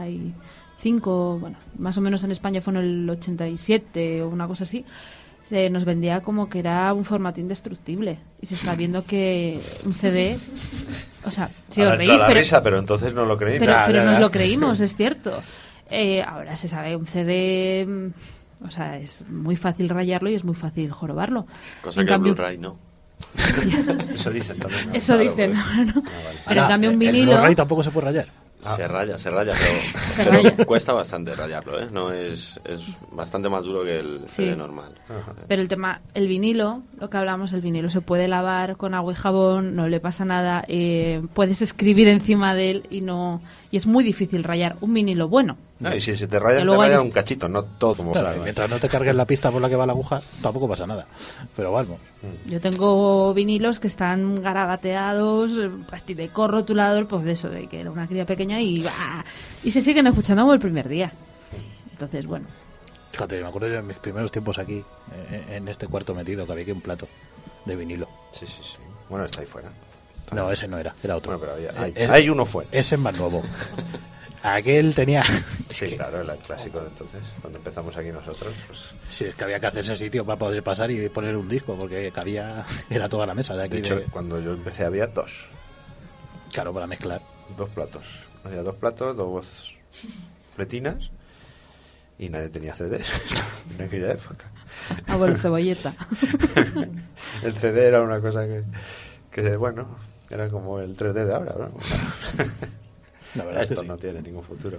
85, bueno, más o menos en España fue en el 87 o una cosa así, se nos vendía como que era un formato indestructible. Y se está viendo que un CD... O sea, si os Ahora reís, entra la pero... risa, pero entonces no lo creímos. Pero nos lo creímos, es cierto. Ahora se sabe, un CD, o sea, es muy fácil rayarlo y es muy fácil jorobarlo. Cosa En que cambio- el Blu-ray no. Eso dicen también. ¿no? Eso Claro, dicen, pues. ¿no? Pero en cambio un El vinilo... Blu-ray tampoco se puede rayar. Se raya, pero, Se pero raya. cuesta bastante rayarlo, ¿eh? No es bastante más duro que el Sí. CD normal. Pero el tema, el vinilo, lo que hablamos, el vinilo se puede lavar con agua y jabón, no le pasa nada, puedes escribir encima de él y es muy difícil rayar un vinilo bueno. No, y si se te raya, Y te luego hay raya dist- un cachito, no todo como Claro, sale. mientras no te cargues la pista por la que va la aguja, tampoco pasa nada. Pero vamos. Yo tengo vinilos que están garagateados, plastidecor, rotulador, pues de eso, de que era una cría pequeña y se siguen escuchando como el primer día. Entonces, bueno, Fíjate, me acuerdo yo en mis primeros tiempos aquí, en este cuarto metido, que había aquí un plato de vinilo. Sí. Bueno, está ahí fuera. No, ese no era otro. Bueno, pero hay Es- uno fuera. Ese es más nuevo. Aquel tenía... Sí, claro, el clásico de entonces, cuando empezamos aquí nosotros. Pues, Sí, es que había que hacerse sitio para poder pasar y poner un disco, porque cabía... Era toda la mesa de aquí. de hecho, cuando yo empecé había dos Claro, para mezclar. platos. Había 2 platos, 2 fletinas y nadie tenía CDs en aquella época. abuelo cebolleta. El CD era una cosa que bueno, era como el 3D de ahora, ¿no? La verdad es que Esto sí. no tiene ningún futuro.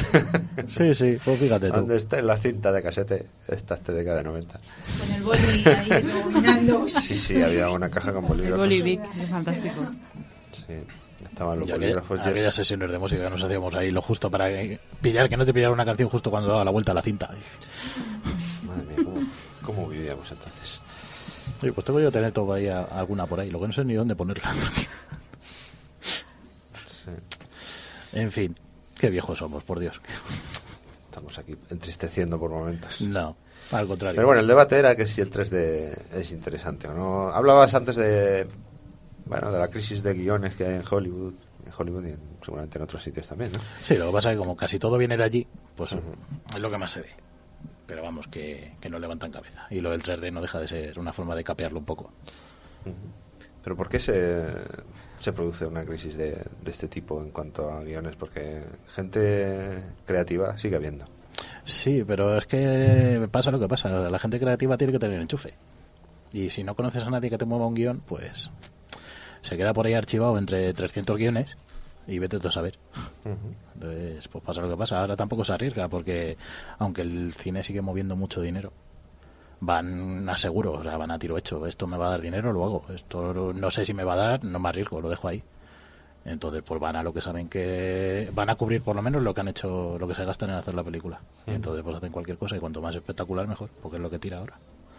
Sí, pues fíjate tú. ¿Dónde está la cinta de casete? Esta es década de 90. Con el boli ahí rebobinando. Sí, había una caja con El bolígrafos. Bolivic, es fantástico. Sí, estaban los Y bolígrafos. aquellas sesiones de música que nos hacíamos ahí lo justo para que no te pillara una canción justo cuando daba la vuelta a la cinta. Madre mía, ¿cómo vivíamos entonces? Oye, pues tengo yo que tener todavía alguna por ahí, lo que no sé ni dónde ponerla. Sí. En fin, qué viejos somos, por Dios. Estamos aquí entristeciendo por momentos. No, al contrario. Pero bueno, el debate era que si el 3D es interesante o no. Hablabas antes de la crisis de guiones que hay en Hollywood y seguramente en otros sitios también, ¿no? Sí, lo que pasa es que como casi todo viene de allí, pues es lo que más se ve. Pero vamos, que no levantan cabeza. Y lo del 3D no deja de ser una forma de capearlo un poco. Pero ¿por qué se produce una crisis de este tipo en cuanto a guiones? Porque gente creativa sigue habiendo. Sí, pero es que pasa lo que pasa. La gente creativa tiene que tener enchufe. Y si no conoces a nadie que te mueva un guión, pues se queda por ahí archivado entre 300 guiones y vete tú a saber. Entonces, pues pasa lo que pasa. Ahora tampoco se arriesga porque, aunque el cine sigue moviendo mucho dinero, van a seguro, o sea, van a tiro hecho. Esto me va a dar dinero, lo hago. Esto no sé si me va a dar, no me arriesgo, lo dejo ahí. Entonces, pues van a lo que saben que van a cubrir por lo menos lo que han hecho, lo que se gastan en hacer la película. Y entonces, pues hacen cualquier cosa y cuanto más espectacular, mejor, porque es lo que tira ahora.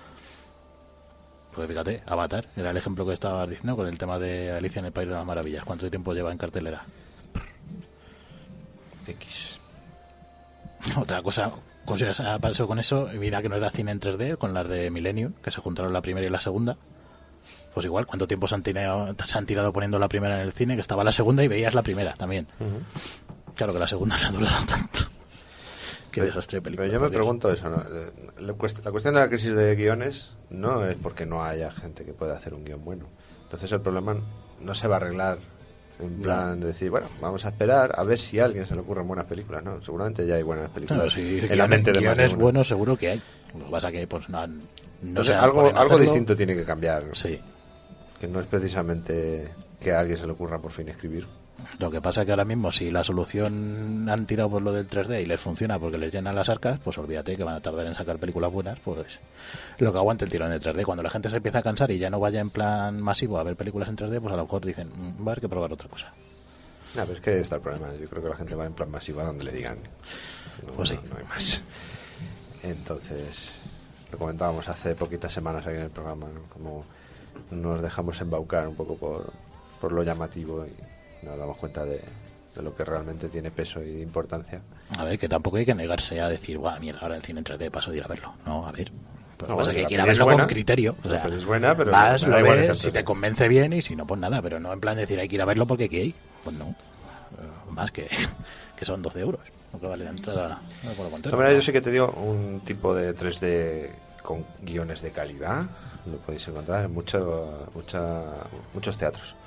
Pues fíjate, Avatar era el ejemplo que estabas diciendo con el tema de Alicia en el País de las Maravillas. ¿Cuánto tiempo lleva en cartelera? X. Otra cosa pasó con eso, mira que no era cine en 3D, con las de Millennium, que se juntaron la primera y la segunda. Pues igual, ¿cuánto tiempo se han tirado poniendo la primera en el cine? Que estaba la segunda y veías la primera también. Claro que la segunda no ha durado tanto. Qué desastre de película. Pero yo me pregunto eso, ¿no? La cuestión de la crisis de guiones no es porque no haya gente que pueda hacer un guión bueno. Entonces el problema no se va a arreglar en plan de decir, bueno, vamos a esperar a ver si a alguien se le ocurren buenas películas, ¿no? Seguramente ya hay buenas películas en la mente de más de uno. uno. Bueno, seguro que hay. Lo que pasa es que pues no entonces algo distinto tiene que cambiar. Sí. Que no es precisamente que a alguien se le ocurra por fin escribir. Lo que pasa es que ahora mismo, si la solución han tirado por lo del 3D y les funciona porque les llenan las arcas, pues olvídate que van a tardar en sacar películas buenas, pues lo que aguante el tirón de 3D. Cuando la gente se empieza a cansar y ya no vaya en plan masivo a ver películas en 3D, pues a lo mejor dicen, va a haber que probar otra cosa. No, pero es que está el problema. Yo creo que la gente va en plan masivo a donde le digan. Pues sí. No hay más. Entonces, lo comentábamos hace poquitas semanas aquí en el programa, ¿no? Como nos dejamos embaucar un poco por lo llamativo y nos damos cuenta de lo que realmente tiene peso y importancia. A ver, que tampoco hay que negarse a decir, guau, mierda, ahora el cine en 3D paso de ir a verlo. No, a ver. Lo que pasa es que hay que ir a verlo con criterio. O sea, es buena, pero vas, lo ves, si te convence bien y si no, pues nada. Pero no en plan decir, hay que ir a verlo porque aquí hay. Pues no. Más que son 12 euros. Lo que vale la entrada. Yo sí que te digo un tipo de 3D con guiones de calidad. Lo podéis encontrar en muchos teatros.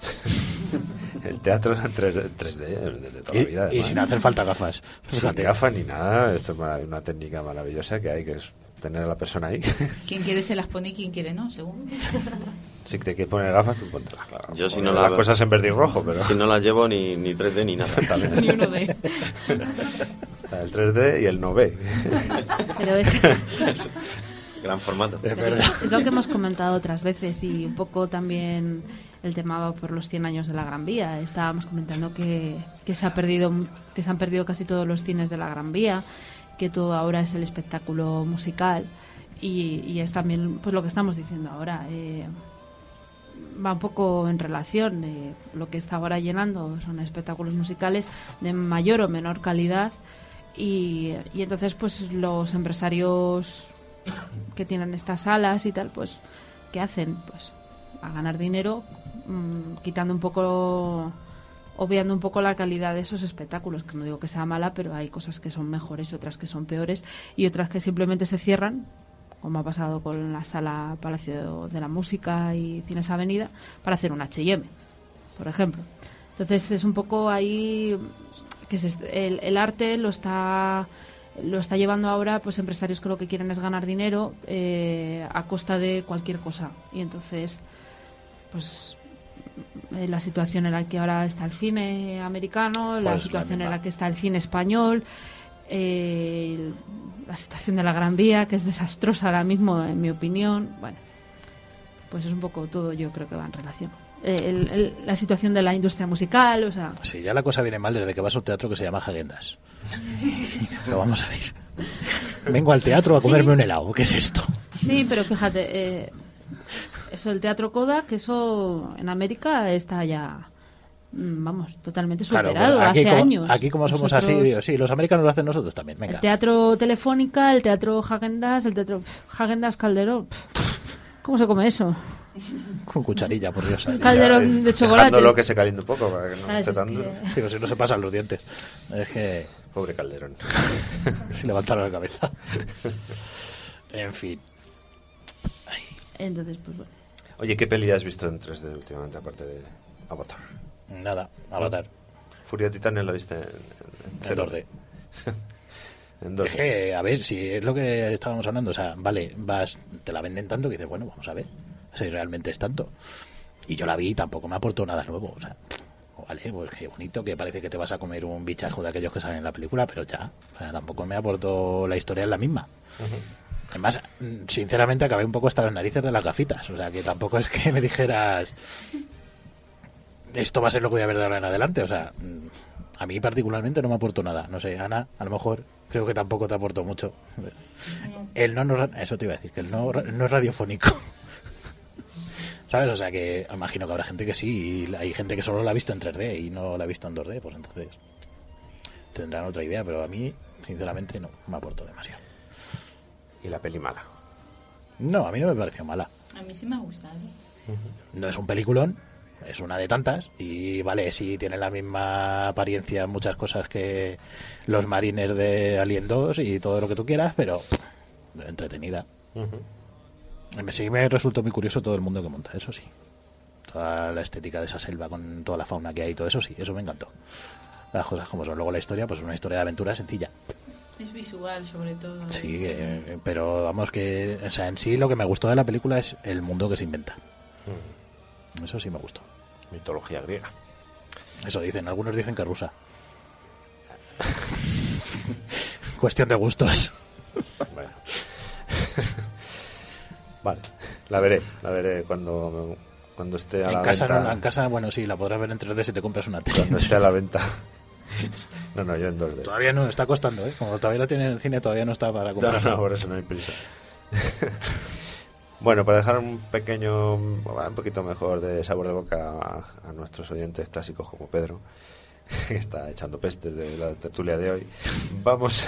El teatro es en 3D de toda la vida. Y sin hacer falta gafas. Sin gafas ni nada. Esto es una técnica maravillosa que hay, que es tener a la persona ahí. Quien quiere se las pone y quien quiere no, según. Si te quieres poner gafas, tú póntelas, claro. Yo si no las cosas en verde y rojo, pero... Si no las llevo ni 3D ni nada. Ni 1D. Está el 3D y el no ve. Pero es... Gran formato. Es lo que hemos comentado otras veces y un poco también el tema va por los 100 años de la Gran Vía. Estábamos comentando que se han perdido casi todos los cines de la Gran Vía, que todo ahora es el espectáculo musical y es también pues lo que estamos diciendo ahora. Va un poco en relación. Lo que está ahora llenando son espectáculos musicales de mayor o menor calidad y entonces pues los empresarios que tienen estas salas y tal, pues ¿qué hacen? Pues a ganar dinero, quitando un poco, obviando un poco la calidad de esos espectáculos, que no digo que sea mala, pero hay cosas que son mejores, otras que son peores y otras que simplemente se cierran, como ha pasado con la sala Palacio de la Música y Cines Avenida, para hacer un H&M, por ejemplo. Entonces es un poco ahí que el arte lo está llevando ahora pues empresarios que lo que quieren es ganar dinero a costa de cualquier cosa. Y entonces pues la situación en la que ahora está el cine americano, la situación en la que está el cine español, la situación de la Gran Vía, que es desastrosa ahora mismo en mi opinión, bueno, pues es un poco todo, yo creo que va en relación. La situación de la industria musical, o sea... Sí, ya la cosa viene mal desde que vas a un teatro que se llama Häagen-Dazs. Pero vamos a ver. Vengo al teatro a comerme un helado. ¿Qué es esto? Sí, pero fíjate, eso del Teatro Kodak, que eso en América está ya vamos, totalmente Claro, superado pues hace años. Aquí como somos así, Nosotros- digo, sí, los americanos lo hacen nosotros también, venga. El teatro Telefónica, el teatro Häagen-Dazs, el teatro Häagen-Dazs Calderón. ¿Cómo se come eso? Con cucharilla, por Dios. Un calderón de chocolate. Dejándolo que se caliente un poco para que no ¿Sabes? esté Es tan que- duro. Sí, pues si no se pasan los dientes. Es que Pobre Calderón. si levantaron la cabeza. En fin. Entonces, pues bueno. Oye, ¿qué peli has visto en 3D últimamente, aparte de Avatar? Nada, Avatar. Furia de Titanes la viste En 2D. En 2D. Es que, a ver, si es lo que estábamos hablando, o sea, vale, te la venden tanto que dices, bueno, vamos a ver si realmente es tanto. Y yo la vi y tampoco me aportó nada nuevo, o sea, vale, pues qué bonito, que parece que te vas a comer un bichajo de aquellos que salen en la película, pero ya, o sea, tampoco me aportó la historia, es la misma. Además, sinceramente acabé un poco hasta las narices de las gafitas, o sea, que tampoco es que me dijeras esto va a ser lo que voy a ver de ahora en adelante, o sea, a mí particularmente no me aportó nada, no sé, Ana, a lo mejor creo que tampoco te aportó mucho. Eso te iba a decir, que no es radiofónico. ¿Sabes? O sea, que imagino que habrá gente que sí, y hay gente que solo la ha visto en 3D y no la ha visto en 2D, pues entonces tendrán otra idea, pero a mí, sinceramente, no me aportó demasiado. Y la peli mala. No, a mí no me pareció mala. A mí sí me ha gustado. No es un peliculón, es una de tantas, y vale, sí tiene la misma apariencia en muchas cosas que los marines de Alien 2 y todo lo que tú quieras, pero entretenida. Sí me resultó muy curioso todo el mundo que monta, eso sí. Toda la estética de esa selva con toda la fauna que hay y todo eso, sí, eso me encantó. Las cosas como son. Luego la historia, pues es una historia de aventura sencilla. Es visual, sobre todo. Sí, pero vamos que, o sea, en sí lo que me gustó de la película es el mundo que se inventa. Eso sí me gustó. Mitología griega. Eso dicen, algunos dicen que es rusa. Cuestión de gustos. Bueno. Vale, la veré cuando esté a la En casa, venta. no, en casa, bueno, sí, la podrás ver en 3D si te compras una tele. Cuando esté a la venta. No, yo en 2D. Todavía no, está costando, ¿eh? Como todavía la tienen en el cine, todavía no está para comprar. No, por eso no hay prisa. Bueno, para dejar un poquito mejor de sabor de boca a nuestros oyentes clásicos como Pedro, que está echando pestes de la tertulia de hoy, vamos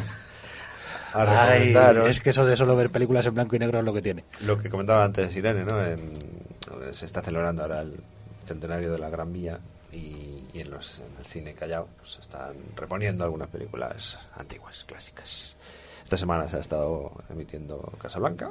a recomendaros. Es que eso de solo ver películas en blanco y negro es lo que tiene. Lo que comentaba antes Irene, ¿no? Se está celebrando ahora el centenario de la Gran Vía y en el cine Callao pues están reponiendo algunas películas antiguas, clásicas. Esta semana se ha estado emitiendo Casablanca.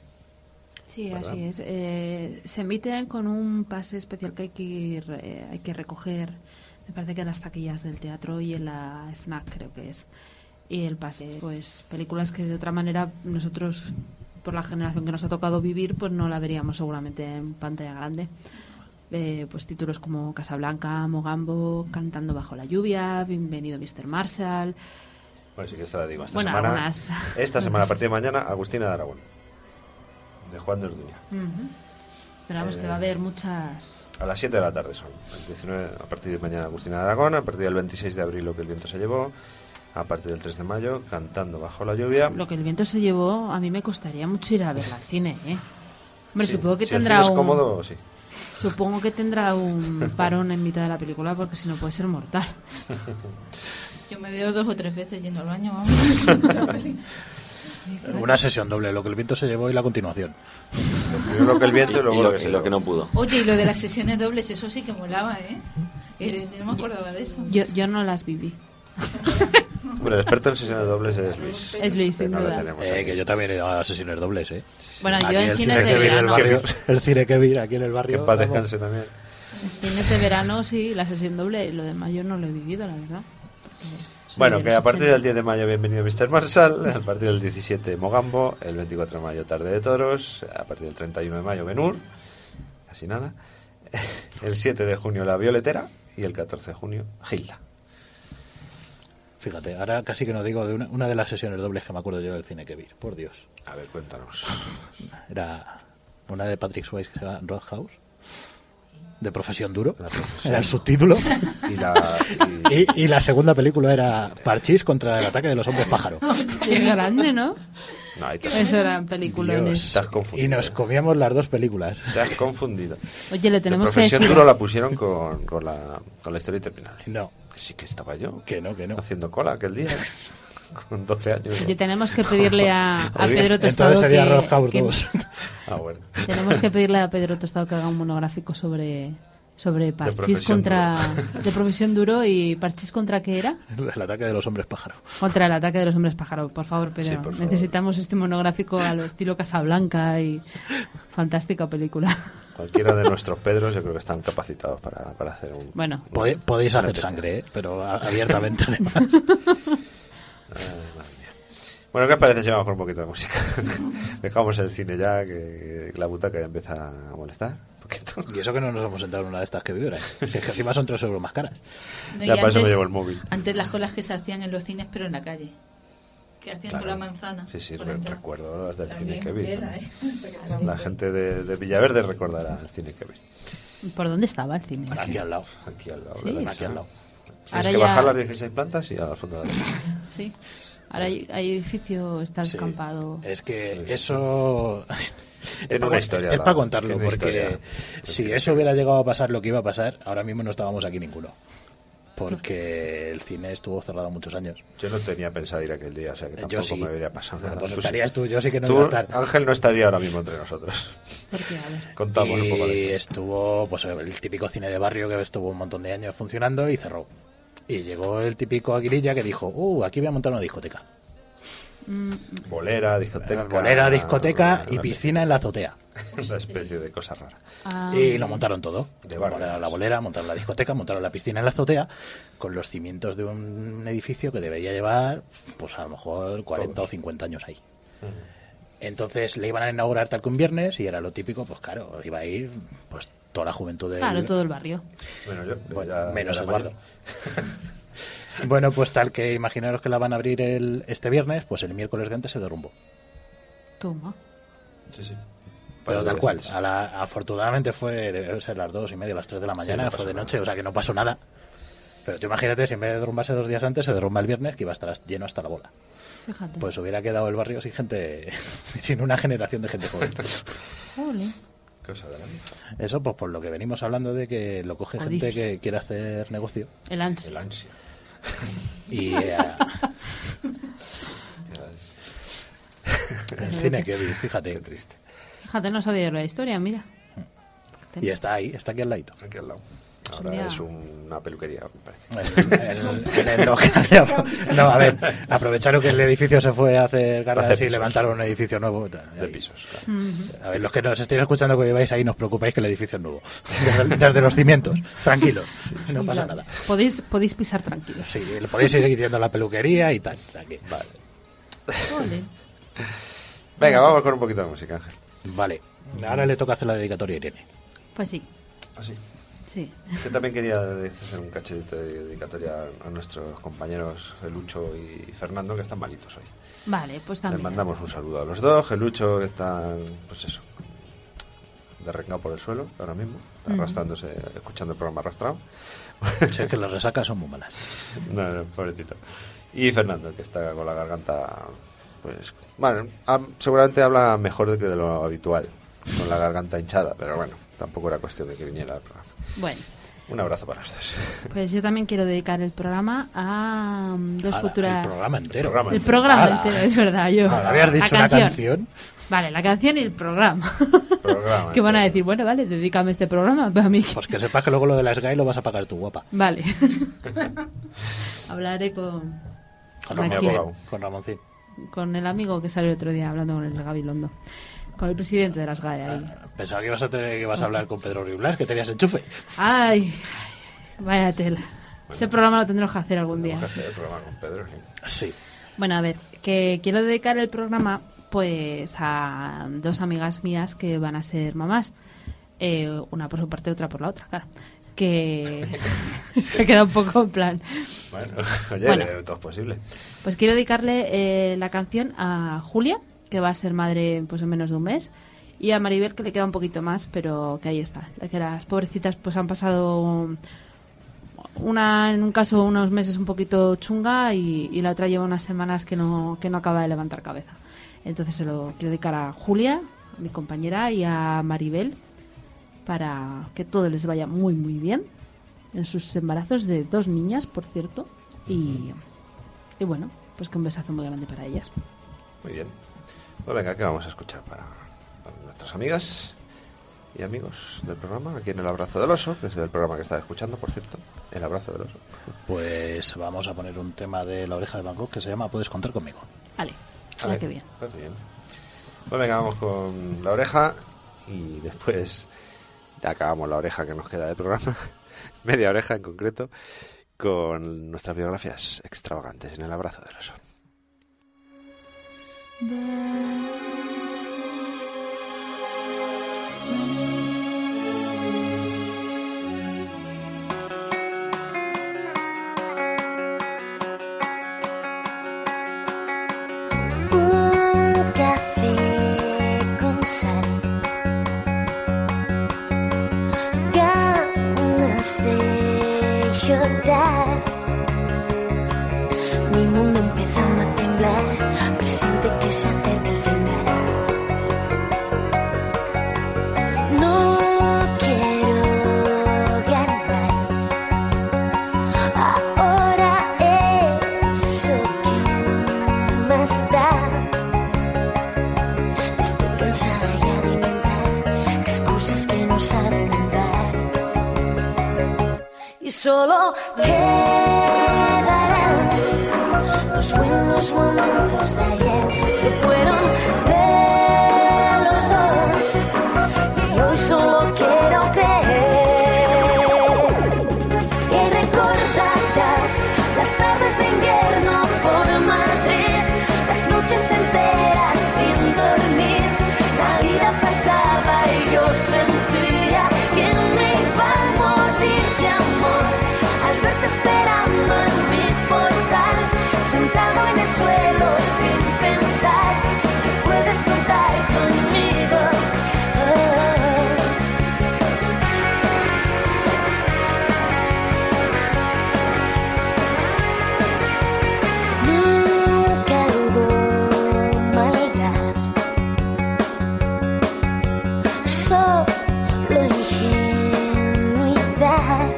Sí, ¿verdad? así es. Se emiten con un pase especial que hay que recoger, me parece que en las taquillas del teatro y en la FNAC creo que es. Y el pase, pues películas que de otra manera nosotros, por la generación que nos ha tocado vivir, pues no la veríamos seguramente en pantalla grande. Pues títulos como Casablanca, Mogambo, Cantando bajo la lluvia, Bienvenido Mr. Marshall. Bueno, sí que esta la digo. Bueno, algunas. Esta semana, a partir de mañana, Agustina de Aragón, de Juan de Orduña. Pero vamos, que va a haber muchas. A las 7 de la tarde son. El 19, a partir de mañana, Agustina de Aragón. A partir del 26 de abril, Lo que el viento se llevó. A partir del 3 de mayo, Cantando bajo la lluvia. Lo que el viento se llevó, a mí me costaría mucho ir a verla al cine, ¿eh? Hombre, Sí, supongo que si el tendrá cine es cómodo, sí. Supongo que tendrá un parón en mitad de la película porque si no puede ser mortal. Yo me veo 2 o 3 veces yendo al baño, vamos. Una sesión doble, Lo que el viento se llevó y la continuación. Primero Lo que el viento y luego lo que se lo que no pudo. Oye, y lo de las sesiones dobles, eso sí que molaba, ¿eh? No me acordaba de eso. Yo no las viví. Bueno, el experto en sesiones dobles es Luis. Es Luis, sin No lo duda. tenemos aquí. Que yo también he ido a sesiones dobles, ¿eh? Bueno, Aquí yo en el cines cine de que vi en el verano. barrio, el cine que vi aquí en el Que barrio. en paz vamos. descanse también. En fines de verano sí, la sesión doble, lo demás yo no lo he vivido, la verdad. Soy Bueno, de que los a partir 80. del 10 de mayo, Bienvenido Mr. Marshall. A partir del 17, Mogambo. El 24 de mayo, Tarde de Toros. A partir del 31 de mayo, Ben-Hur. Casi nada. El 7 de junio, La Violetera. Y el 14 de junio, Hilda. Fíjate, ahora casi que no digo de una de las sesiones dobles que me acuerdo yo del cine que vi, por Dios. A ver, cuéntanos. Era una de Patrick Swayze que se llama Roadhouse, de Profesión Duro, La profesión. era el subtítulo. Y Y la segunda película era Parchís contra el ataque de los hombres pájaro. Qué grande, ¿no? No, ahí te Eso eran peliculones. has confundido. Y nos comíamos las dos películas. Te has confundido. Oye, le tenemos de que Profesión decir... Duro la pusieron con la historia interminable. No, Sí que estaba yo que no. haciendo cola aquel día. Con 12 años. Oye, tenemos que pedirle a Rodríguez, Pedro Tostado entonces sería que, Roadhouse que- 2. Ah, bueno. tenemos que pedirle a Pedro Tostado que haga un monográfico sobre Parchís Profesión de Profesión Duro y Parchís contra ¿qué era? El ataque de los hombres pájaro. Contra el ataque de los hombres pájaro. Por favor, Pedro. Sí, por favor. Necesitamos este monográfico a lo estilo Casablanca y fantástica película. Cualquiera de nuestros Pedros yo creo que están capacitados para hacer un... Bueno, Podéis un hacer ETC. sangre, pero abiertamente además. Ay, madre mía. Bueno, ¿qué os parece si vamos con un poquito de música? Dejamos el cine ya, que la butaca ya empieza a molestar un poquito. Y eso que no nos hemos sentado en una de estas que vibran. Si es que encima son 3 euros más caras. No, Ya y para eso me llevo el móvil. Antes las colas que se hacían en los cines, pero en la calle. Que hacían Claro. toda la manzana. Sí, sí, por entrar. recuerdo las del También cine que vi. era, ¿eh? La gente de Villaverde recordará el cine que vi. ¿por dónde estaba el cine? Aquí al lado. Aquí al lado. Sí. de la Aquí al lado. Tienes Ahora que ya- bajar las 16 plantas y al fondo de la derecha. Sí. Ahora hay edificio, está Sí. descampado. Es que Sí. eso... Tiene una historia, Es la- para contarlo, tiene una porque historia. si eso hubiera llegado a pasar lo que iba a pasar, ahora mismo no estábamos aquí ninguno. Porque el cine estuvo cerrado muchos años. Yo no tenía pensado ir aquel día, o sea que tampoco Yo sí. me habría pasado nada. Pues Tú estarías tú, yo sí que no tú, iba a estar. Ángel no estaría ahora mismo entre nosotros. Porque, a ver, Contamos un poco la Y historia. estuvo pues el típico cine de barrio que estuvo un montón de años funcionando y cerró. Y llegó el típico Aguililla que dijo, aquí voy a montar una discoteca. Bolera, discoteca. Bolera, discoteca y una- piscina en la azotea. Una especie de cosa rara. ah, Y lo montaron todo. De barrio, Montaron la además. bolera, montaron la discoteca, montaron la piscina en la azotea, con los cimientos de un edificio que debería llevar, pues a lo mejor 40 o 50 años ahí. Entonces le iban a inaugurar tal que un viernes y era lo típico, pues claro, iba a ir pues toda la juventud del... claro, todo el barrio. Bueno, yo. Bueno, ya- menos ya era Eduardo. mayor. Bueno, pues tal que imaginaros que la van a abrir este viernes, pues el miércoles de antes se derrumbó. Toma. Sí, sí. Pero Para tal los cual. días. Afortunadamente fue, debe ser las 2:30, las 3 de la mañana, no pasó fue de nada. noche, o sea que no pasó nada. Pero tú imagínate, si en vez de derrumbarse 2 días antes, se derrumba el viernes, que iba a estar lleno hasta la bola. Fíjate. Pues hubiera quedado el barrio sin gente, sin una generación de gente joven. Ole. Cosa de la vida. Eso, pues por lo que venimos hablando de que lo coge gente Codicia. que quiere hacer negocio. El ansia. El ansia. Y el cine que vi, fíjate. Qué triste. Fíjate, no sabía yo la historia, mira. Y está ahí, está aquí al ladito. Aquí al lado. un Ahora día- es una peluquería, me parece. En el local. No, a ver, aprovecharon que el edificio se fue a hacer garras Hacer y pisos. levantaron un edificio nuevo. De Ahí. pisos, claro. Ujú. A ver, los que nos estéis escuchando que viváis ahí, no os preocupéis que el edificio es nuevo. Desde los cimientos, tranquilo, no pasa Claro. nada. Podéis pisar tranquilos. Sí, le podéis seguir yendo a la peluquería y tal. O sea que, Vale. Ole. Venga, vamos con un poquito de música, Ángel. vale. Ahora le toca hacer la dedicatoria a Irene. Pues sí, Así. sí. Yo también quería hacer un cachito de dedicatoria a nuestros compañeros Gelucho y Fernando, que están malitos hoy. Vale, pues Les también. mandamos un saludo a los dos. Gelucho, que están, pues eso, derrengado por el suelo ahora mismo, está Ujú. arrastrándose, escuchando el programa arrastrado. Sé que las resacas son muy malas. No, pobrecito. Y Fernando, que está con la garganta, pues, bueno, seguramente habla mejor que de lo habitual, con la garganta hinchada, pero bueno, tampoco era cuestión de que viniera al programa. Bueno, Un abrazo para los dos. pues yo también quiero dedicar el programa a dos Ala, futuras... El programa entero. El programa Ala. entero, es verdad. Yo. Ahora habías dicho La una canción. Vale, la canción y el programa. Programa Que van a entero. decir, bueno, vale, dedícame este programa para mí. Pues que sepas que luego lo de la SGAE lo vas a pagar tú, guapa. Vale. Hablaré con Con ¿A mi quién? abogado. Con Ramoncín. el amigo que salió el otro día hablando con el Gabilondo. Con el presidente de las GAE ahí. Pensaba que ibas a hablar con Pedro Riblas, que tenías enchufe. Ay, vaya tela. Ese programa lo tendremos que hacer algún día. Tenemos que hacer el programa con Pedro. Sí. Sí. Bueno, a ver, que quiero dedicar el programa pues a dos amigas mías que van a ser mamás. Una por su parte, otra por la otra, claro. Que se ha quedado un poco en plan. Bueno, oye, Bueno. todo es posible. Pues quiero dedicarle la canción a Julia, que va a ser madre pues en menos de un mes, y a Maribel, que le queda un poquito más, pero que ahí está. Que las pobrecitas pues han pasado una, en un caso, unos meses un poquito chunga y la otra lleva unas semanas que no acaba de levantar cabeza. Entonces se lo quiero dedicar a Julia, a mi compañera, y a Maribel, para que todo les vaya muy muy bien en sus embarazos de 2 niñas, por cierto. Y bueno, pues que un besazo muy grande para ellas. Muy bien. Pues venga, ¿qué vamos a escuchar para nuestras amigas y amigos del programa? Aquí en El Abrazo del Oso, que es el programa que estaba escuchando, por cierto. El Abrazo del Oso. Pues vamos a poner un tema de La Oreja de Van Gogh que se llama Puedes contar conmigo. Vale, ya que bien. Parece bien. Pues venga, vamos con La Oreja y después ya acabamos la oreja que nos queda del programa, media oreja en concreto, con nuestras biografías extravagantes en El Abrazo del Oso. Un café con sal, ganas de llorar, mi mundo empezando a temblar, presiente que se acerca el final. No quiero ganar, ahora eso que más da. Estoy cansada ya de inventar excusas que no saben andar, y solo quedarán los buenos momentos de ayer que fueron de los dos, y hoy solo quiero creer. Y recordarás las tardes de invierno por Madrid, las noches enteras sin dormir, la vida pasaba y yo sentía que me iba a morir de amor al verte esperando en mi portal, sentado en el suelo sin pensar que puedes contar conmigo. Nunca hubo maldad, solo ingenuidad,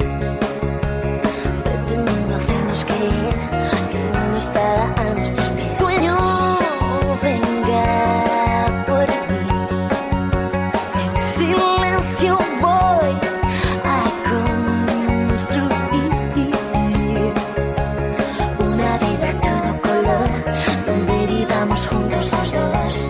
pretendiendo hacernos creer que el mundo está a nuestros pies. Sueño, venga por mí, en silencio voy a construir una vida a todo color, donde vivamos juntos los dos,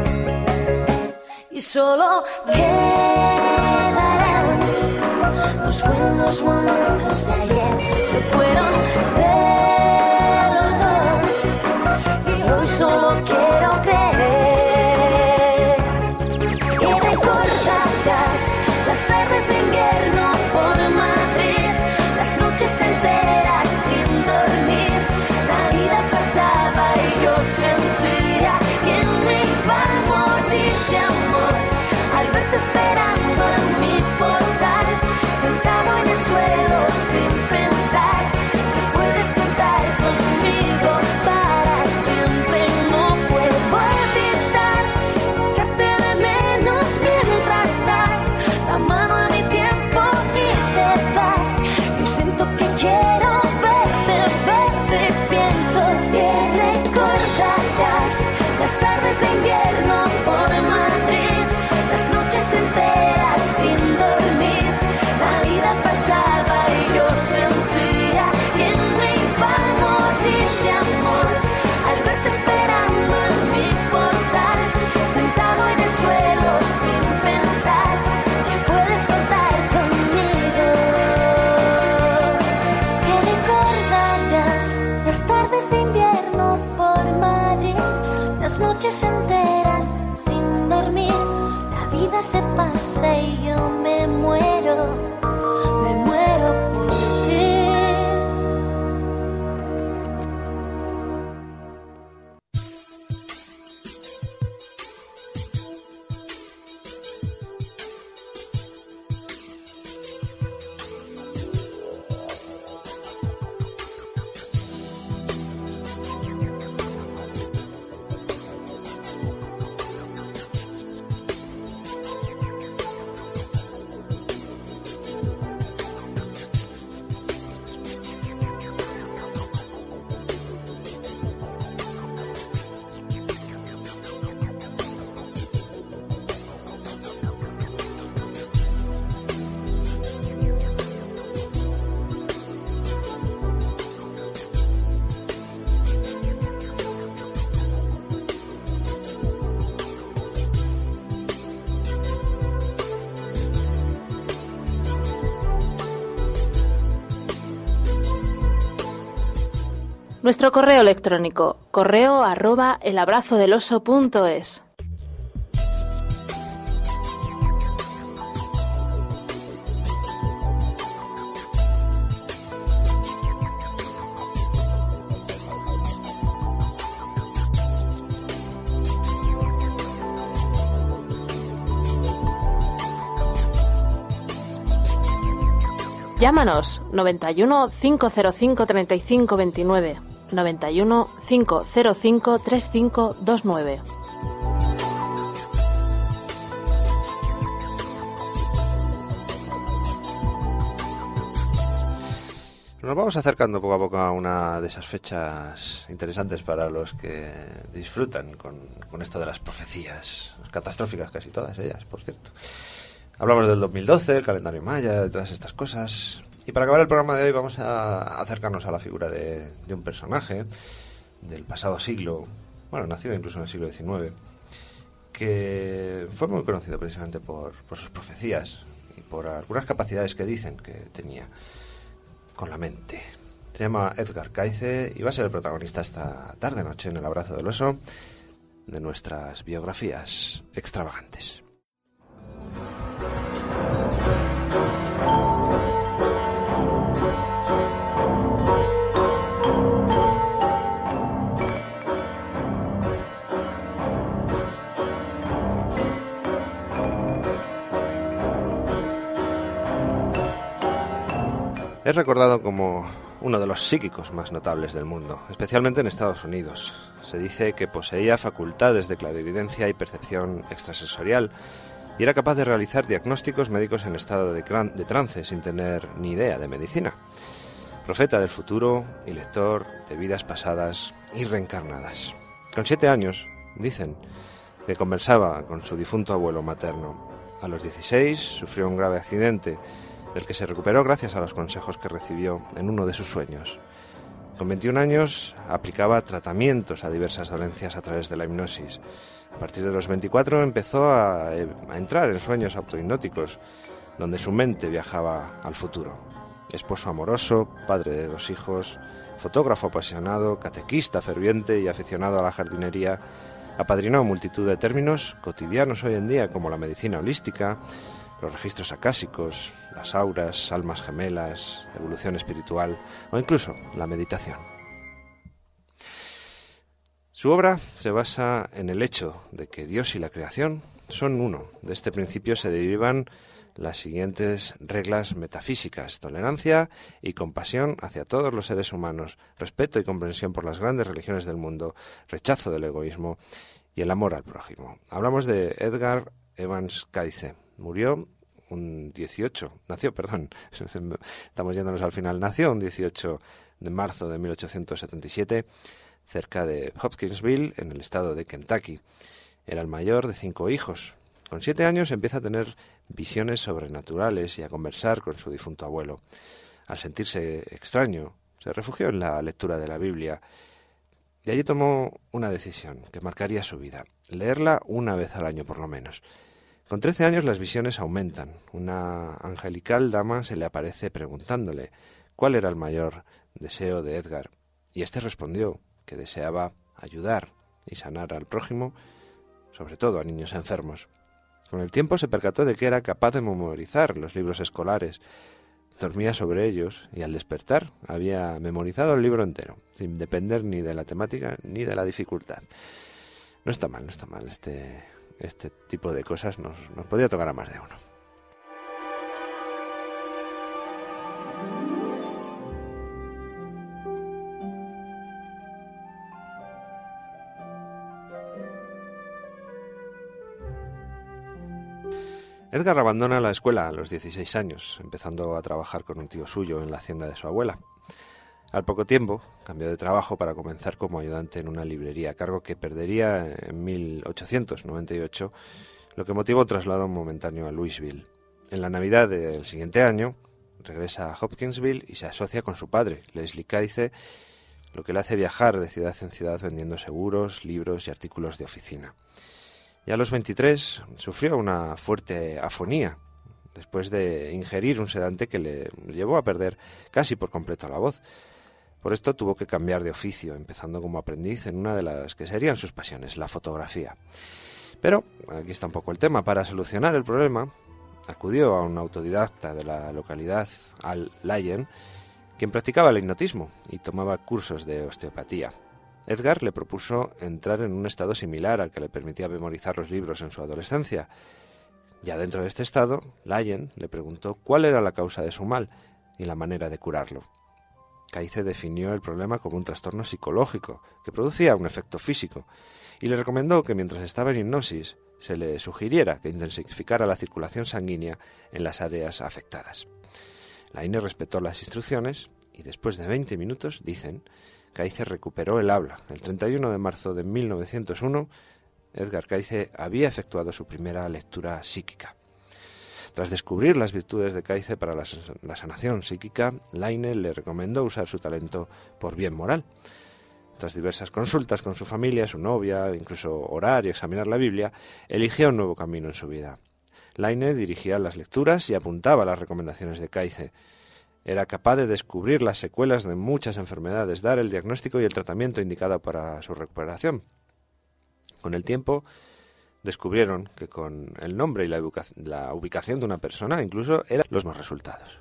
y solo quedarán los buenos momentos de ayer que fueron de los dos, y hoy solo quiero creer. Y recordarás las tardes de invierno por Madrid, las noches enteras sin dormir, la vida pasaba y yo sentía que me iba a morir de amor al verte esperando en mi portal, sentado en el suelo sin pensar que puedes contar conmigo para siempre. No puedo evitar echarte de menos mientras das la mano a mi tiempo y te vas. Yo siento que quiero verte, pienso que recordarás las tardes de invierno por Madrid, las noches enteras sin dormir, la vida pasaba y yo sentía que me iba a morir de amor al verte esperando en mi portal, sentado en el suelo sin pensar que puedes contar conmigo. Que recordarás las tardes de invierno por Madrid, las noches enteras sin dormir, la vida se pasa y yo me muero por ti. Nuestro correo electrónico, correo@elabrazodeloso.es. Llámanos 91 505 35 29, 91 505 35 29. Nos vamos acercando poco a poco a una de esas fechas interesantes para los que disfrutan con esto de las profecías, catastróficas casi todas ellas, por cierto. Hablamos del 2012, el calendario maya, de todas estas cosas. Y para acabar el programa de hoy vamos a acercarnos a la figura de un personaje del pasado siglo, bueno, nacido incluso en el siglo XIX, que fue muy conocido precisamente por sus profecías y por algunas capacidades que dicen que tenía con la mente. Se llama Edgar Cayce y va a ser el protagonista esta tarde-noche en el Abrazo del Oso de nuestras biografías extravagantes. Es recordado como uno de los psíquicos más notables del mundo, especialmente en Estados Unidos. Se dice que poseía facultades de clarividencia y percepción extrasensorial y era capaz de realizar diagnósticos médicos en estado de trance sin tener ni idea de medicina. Profeta del futuro y lector de vidas pasadas y reencarnadas. Con 7 años, dicen, que conversaba con su difunto abuelo materno. A los 16 sufrió un grave accidente, del que se recuperó gracias a los consejos que recibió en uno de sus sueños. Con 21 años aplicaba tratamientos a diversas dolencias a través de la hipnosis. A partir de los 24 empezó a entrar en sueños autohipnóticos, donde su mente viajaba al futuro. Esposo amoroso, padre de 2 hijos, fotógrafo apasionado, catequista ferviente y aficionado a la jardinería, apadrinó multitud de términos cotidianos hoy en día como la medicina holística, los registros acásicos, las auras, almas gemelas, evolución espiritual o incluso la meditación. Su obra se basa en el hecho de que Dios y la creación son uno. De este principio se derivan las siguientes reglas metafísicas: tolerancia y compasión hacia todos los seres humanos, respeto y comprensión por las grandes religiones del mundo, rechazo del egoísmo y el amor al prójimo. Hablamos de Edgar Evans Cayce. Nació un 18 de marzo de 1877, cerca de Hopkinsville, en el estado de Kentucky. Era el mayor de 5 hijos. Con 7 años empieza a tener visiones sobrenaturales y a conversar con su difunto abuelo. Al sentirse extraño, se refugió en la lectura de la Biblia. Y allí tomó una decisión que marcaría su vida: leerla una vez al año por lo menos. Con 13 años las visiones aumentan. Una angelical dama se le aparece preguntándole cuál era el mayor deseo de Edgar, y éste respondió que deseaba ayudar y sanar al prójimo, sobre todo a niños enfermos. Con el tiempo se percató de que era capaz de memorizar los libros escolares, dormía sobre ellos y al despertar había memorizado el libro entero, sin depender ni de la temática ni de la dificultad. No está mal este tipo de cosas, nos podría tocar a más de uno. Edgar abandona la escuela a los 16 años, empezando a trabajar con un tío suyo en la hacienda de su abuela. Al poco tiempo cambió de trabajo para comenzar como ayudante en una librería, cargo que perdería en 1898, lo que motivó un traslado momentáneo a Louisville. En la Navidad del siguiente año regresa a Hopkinsville y se asocia con su padre, Leslie Cayce, lo que le hace viajar de ciudad en ciudad vendiendo seguros, libros y artículos de oficina. Ya a los 23 sufrió una fuerte afonía, después de ingerir un sedante que le llevó a perder casi por completo la voz. Por esto tuvo que cambiar de oficio, empezando como aprendiz en una de las que serían sus pasiones, la fotografía. Pero, aquí está un poco el tema, para solucionar el problema, acudió a un autodidacta de la localidad, Al Lyon, quien practicaba el hipnotismo y tomaba cursos de osteopatía. Edgar le propuso entrar en un estado similar al que le permitía memorizar los libros en su adolescencia. Ya dentro de este estado, Lyon le preguntó cuál era la causa de su mal y la manera de curarlo. Kaize definió el problema como un trastorno psicológico que producía un efecto físico y le recomendó que mientras estaba en hipnosis se le sugiriera que intensificara la circulación sanguínea en las áreas afectadas. Lyon respetó las instrucciones y después de 20 minutos, dicen, Kaize recuperó el habla. El 31 de marzo de 1901, Edgar Kaize había efectuado su primera lectura psíquica. Tras descubrir las virtudes de Kaize para la sanación psíquica, Lyon le recomendó usar su talento por bien moral. Tras diversas consultas con su familia, su novia, incluso orar y examinar la Biblia, eligió un nuevo camino en su vida. Lyon dirigía las lecturas y apuntaba las recomendaciones de Kaize. Era capaz de descubrir las secuelas de muchas enfermedades, dar el diagnóstico y el tratamiento indicado para su recuperación. Con el tiempo, descubrieron que con el nombre y la ubicación de una persona incluso eran los mismos resultados.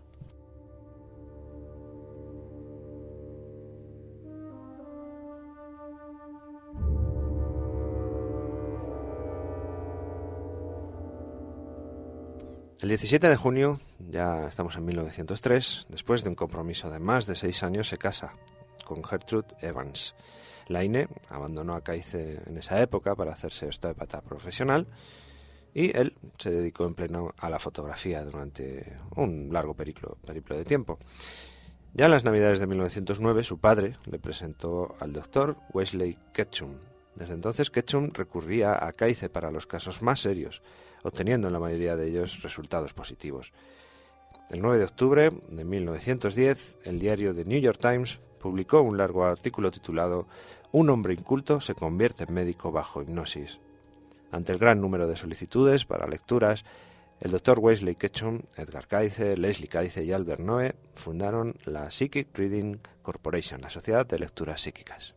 El 17 de junio, ya estamos en 1903, después de un compromiso de más de 6 años, se casa con Gertrude Evans. Lyon abandonó a Kaize en esa época para hacerse osteópata profesional y él se dedicó en pleno a la fotografía durante un largo periplo de tiempo. Ya en las Navidades de 1909 su padre le presentó al doctor Wesley Ketchum. Desde entonces Ketchum recurría a Kaize para los casos más serios, obteniendo en la mayoría de ellos resultados positivos. El 9 de octubre de 1910, el diario The New York Times publicó un largo artículo titulado «Un hombre inculto se convierte en médico bajo hipnosis». Ante el gran número de solicitudes para lecturas, el Dr. Wesley Ketchum, Edgar Kaize, Leslie Kaize y Albert Noe fundaron la Psychic Reading Corporation, la Sociedad de Lecturas Psíquicas.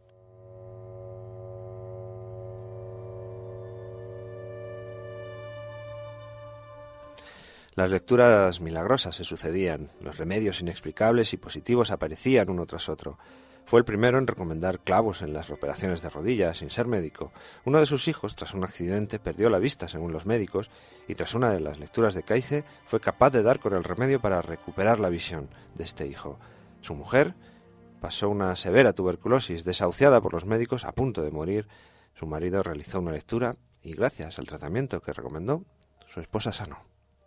Las lecturas milagrosas se sucedían, los remedios inexplicables y positivos aparecían uno tras otro. Fue el primero en recomendar clavos en las operaciones de rodillas, sin ser médico. Uno de sus hijos, tras un accidente, perdió la vista, según los médicos, y tras una de las lecturas de Kaize, fue capaz de dar con el remedio para recuperar la visión de este hijo. Su mujer pasó una severa tuberculosis, desahuciada por los médicos, a punto de morir. Su marido realizó una lectura y, gracias al tratamiento que recomendó, su esposa sanó.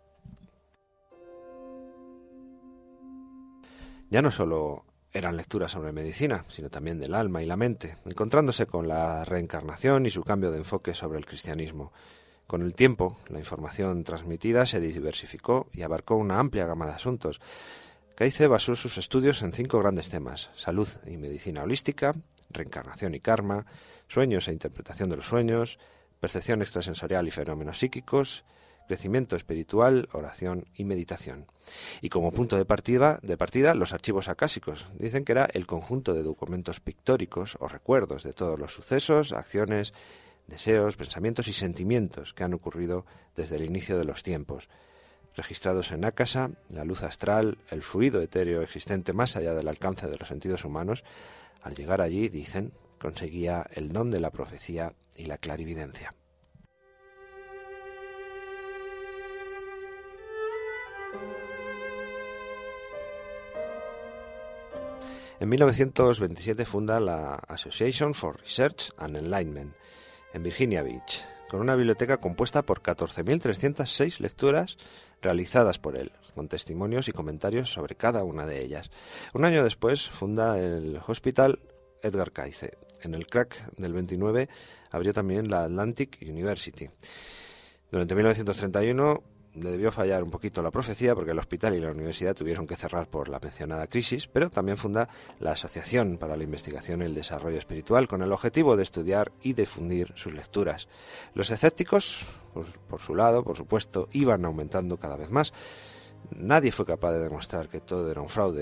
Ya no solo eran lecturas sobre medicina, sino también del alma y la mente, encontrándose con la reencarnación y su cambio de enfoque sobre el cristianismo. Con el tiempo, la información transmitida se diversificó y abarcó una amplia gama de asuntos. Kaize basó sus estudios en 5 grandes temas: salud y medicina holística, reencarnación y karma, sueños e interpretación de los sueños, percepción extrasensorial y fenómenos psíquicos, crecimiento espiritual, oración y meditación. Y como punto de partida, los archivos acásicos. Dicen que era el conjunto de documentos pictóricos o recuerdos de todos los sucesos, acciones, deseos, pensamientos y sentimientos que han ocurrido desde el inicio de los tiempos. Registrados en Akasa, la luz astral, el fluido etéreo existente más allá del alcance de los sentidos humanos, al llegar allí, dicen, conseguía el don de la profecía y la clarividencia. En 1927 funda la Association for Research and Enlightenment en Virginia Beach, con una biblioteca compuesta por 14.306 lecturas realizadas por él, con testimonios y comentarios sobre cada una de ellas. Un año después funda el Hospital Edgar Kaize. En el crack del 29 abrió también la Atlantic University. Durante 1931 le debió fallar un poquito la profecía porque el hospital y la universidad tuvieron que cerrar por la mencionada crisis, pero también funda la Asociación para la Investigación y el Desarrollo Espiritual con el objetivo de estudiar y difundir sus lecturas. Los escépticos, pues, por su lado, por supuesto, iban aumentando cada vez más. Nadie fue capaz de demostrar que todo era un fraude.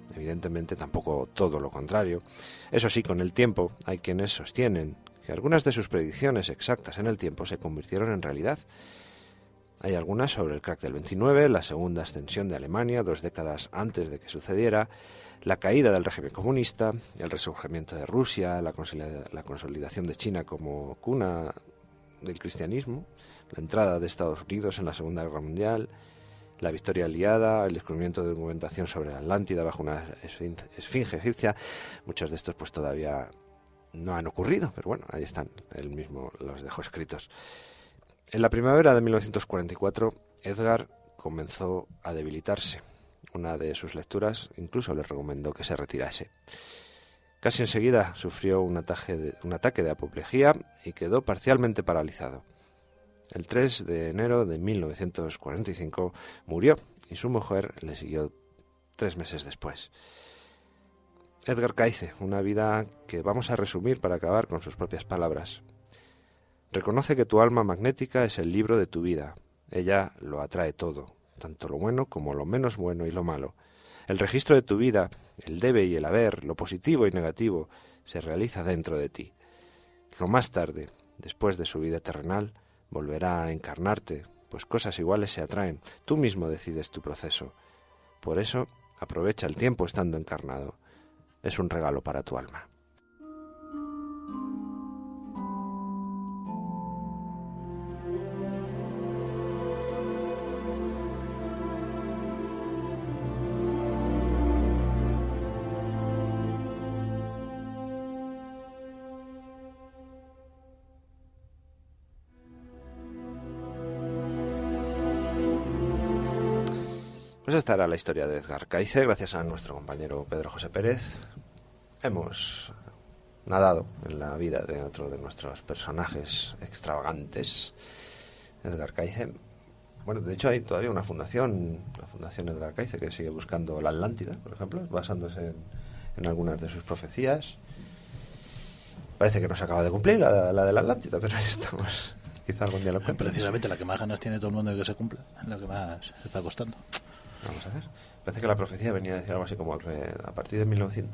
evidentemente tampoco todo lo contrario. Eso sí, con el tiempo hay quienes sostienen que algunas de sus predicciones exactas en el tiempo se convirtieron en realidad. Hay algunas sobre el crack del 29, la segunda ascensión de Alemania 2 décadas antes de que sucediera, la caída del régimen comunista, el resurgimiento de Rusia, la consolidación de China como cuna del cristianismo, la entrada de Estados Unidos en la Segunda Guerra Mundial, la victoria aliada, el descubrimiento de documentación sobre la Atlántida bajo una esfinge egipcia. Muchos de estos pues todavía no han ocurrido, pero bueno, ahí están, él mismo los dejó escritos. En la primavera de 1944, Edgar comenzó a debilitarse. Una de sus lecturas incluso le recomendó que se retirase. Casi enseguida sufrió un ataque de apoplejía y quedó parcialmente paralizado. El 3 de enero de 1945 murió y su mujer le siguió 3 meses después. Edgar Cayce, una vida que vamos a resumir para acabar con sus propias palabras. Reconoce que tu alma magnética es el libro de tu vida. Ella lo atrae todo, tanto lo bueno como lo menos bueno y lo malo. El registro de tu vida, el debe y el haber, lo positivo y negativo, se realiza dentro de ti. Lo más tarde, después de su vida terrenal, volverá a encarnarte, pues cosas iguales se atraen. Tú mismo decides tu proceso. Por eso, aprovecha el tiempo estando encarnado. Es un regalo para tu alma. Pues esta era la historia de Edgar Cayce, gracias a nuestro compañero Pedro José Pérez. Hemos nadado en la vida de otro de nuestros personajes extravagantes, Edgar Cayce. Bueno, de hecho hay todavía una fundación, la Fundación Edgar Cayce, que sigue buscando la Atlántida, por ejemplo, basándose en algunas de sus profecías. Parece que no se acaba de cumplir la de la Atlántida, pero ahí estamos. Quizá algún día lo cuente. Precisamente la que más ganas tiene todo el mundo de que se cumpla, la que más está costando. Vamos a ver. Parece que la profecía venía a decir algo así como que a partir de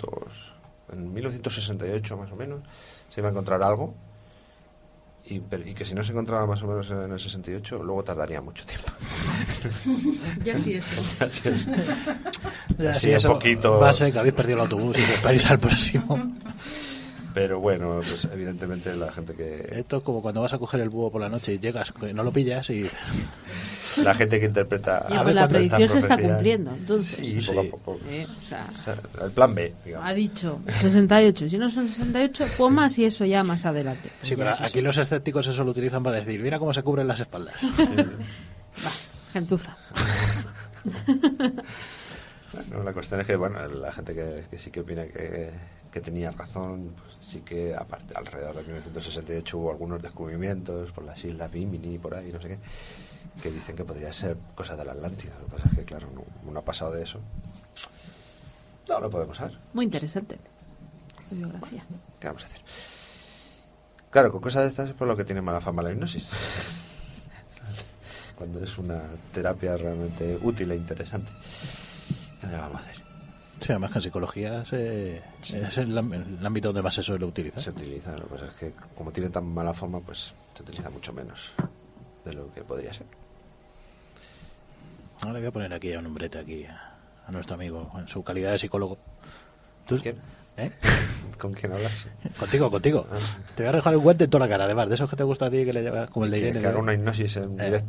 1968 más o menos se iba a encontrar algo y que si no se encontraba más o menos en el 68 luego tardaría mucho tiempo. Ya sí eso. Ya Así sí, eso un poquito. va a ser que habéis perdido el autobús y que esperáis al próximo. Pero bueno, pues evidentemente la gente que... Esto es como cuando vas a coger el búho por la noche y llegas, no lo pillas y... La gente que interpreta... Y la predicción se está cumpliendo, entonces. Sí, poco a poco. O sea, el plan B, digamos. ha dicho 68. Si no son 68, pues más y eso ya más adelante. Pues sí, pero aquí los escépticos eso lo utilizan para decir, mira cómo se cubren las espaldas. Sí. Va, gentuza. Bueno, la cuestión es que, bueno, la gente que sí que opina que tenía razón, pues sí que aparte alrededor de 1968 hubo algunos descubrimientos por las islas Bimini, por ahí, no sé qué, que dicen que podría ser cosa de la Atlántida. Lo que pasa es que, claro, no ha pasado de eso. No lo podemos saber. Muy interesante. Biografía. ¿Qué vamos a hacer? Claro, con cosas de estas es por lo que tiene mala fama la hipnosis. Cuando es una terapia realmente útil e interesante. ¿Qué le vamos a hacer? Sí, además que en psicología es el ámbito donde más se suele utilizar. Se utiliza, lo que pasa es que como tiene tan mala fama, pues se utiliza mucho menos de lo que podría ser. Ahora le voy a poner aquí a un hombrete aquí a nuestro amigo en su calidad de psicólogo. ¿Tú? ¿Quién? ¿Eh? ¿Con quién hablas? Contigo. Ah. Te voy a dejar el guante en toda la cara, además, de esos que te gusta a ti que le llevas como el de Irene. Que haga una hipnosis en directo.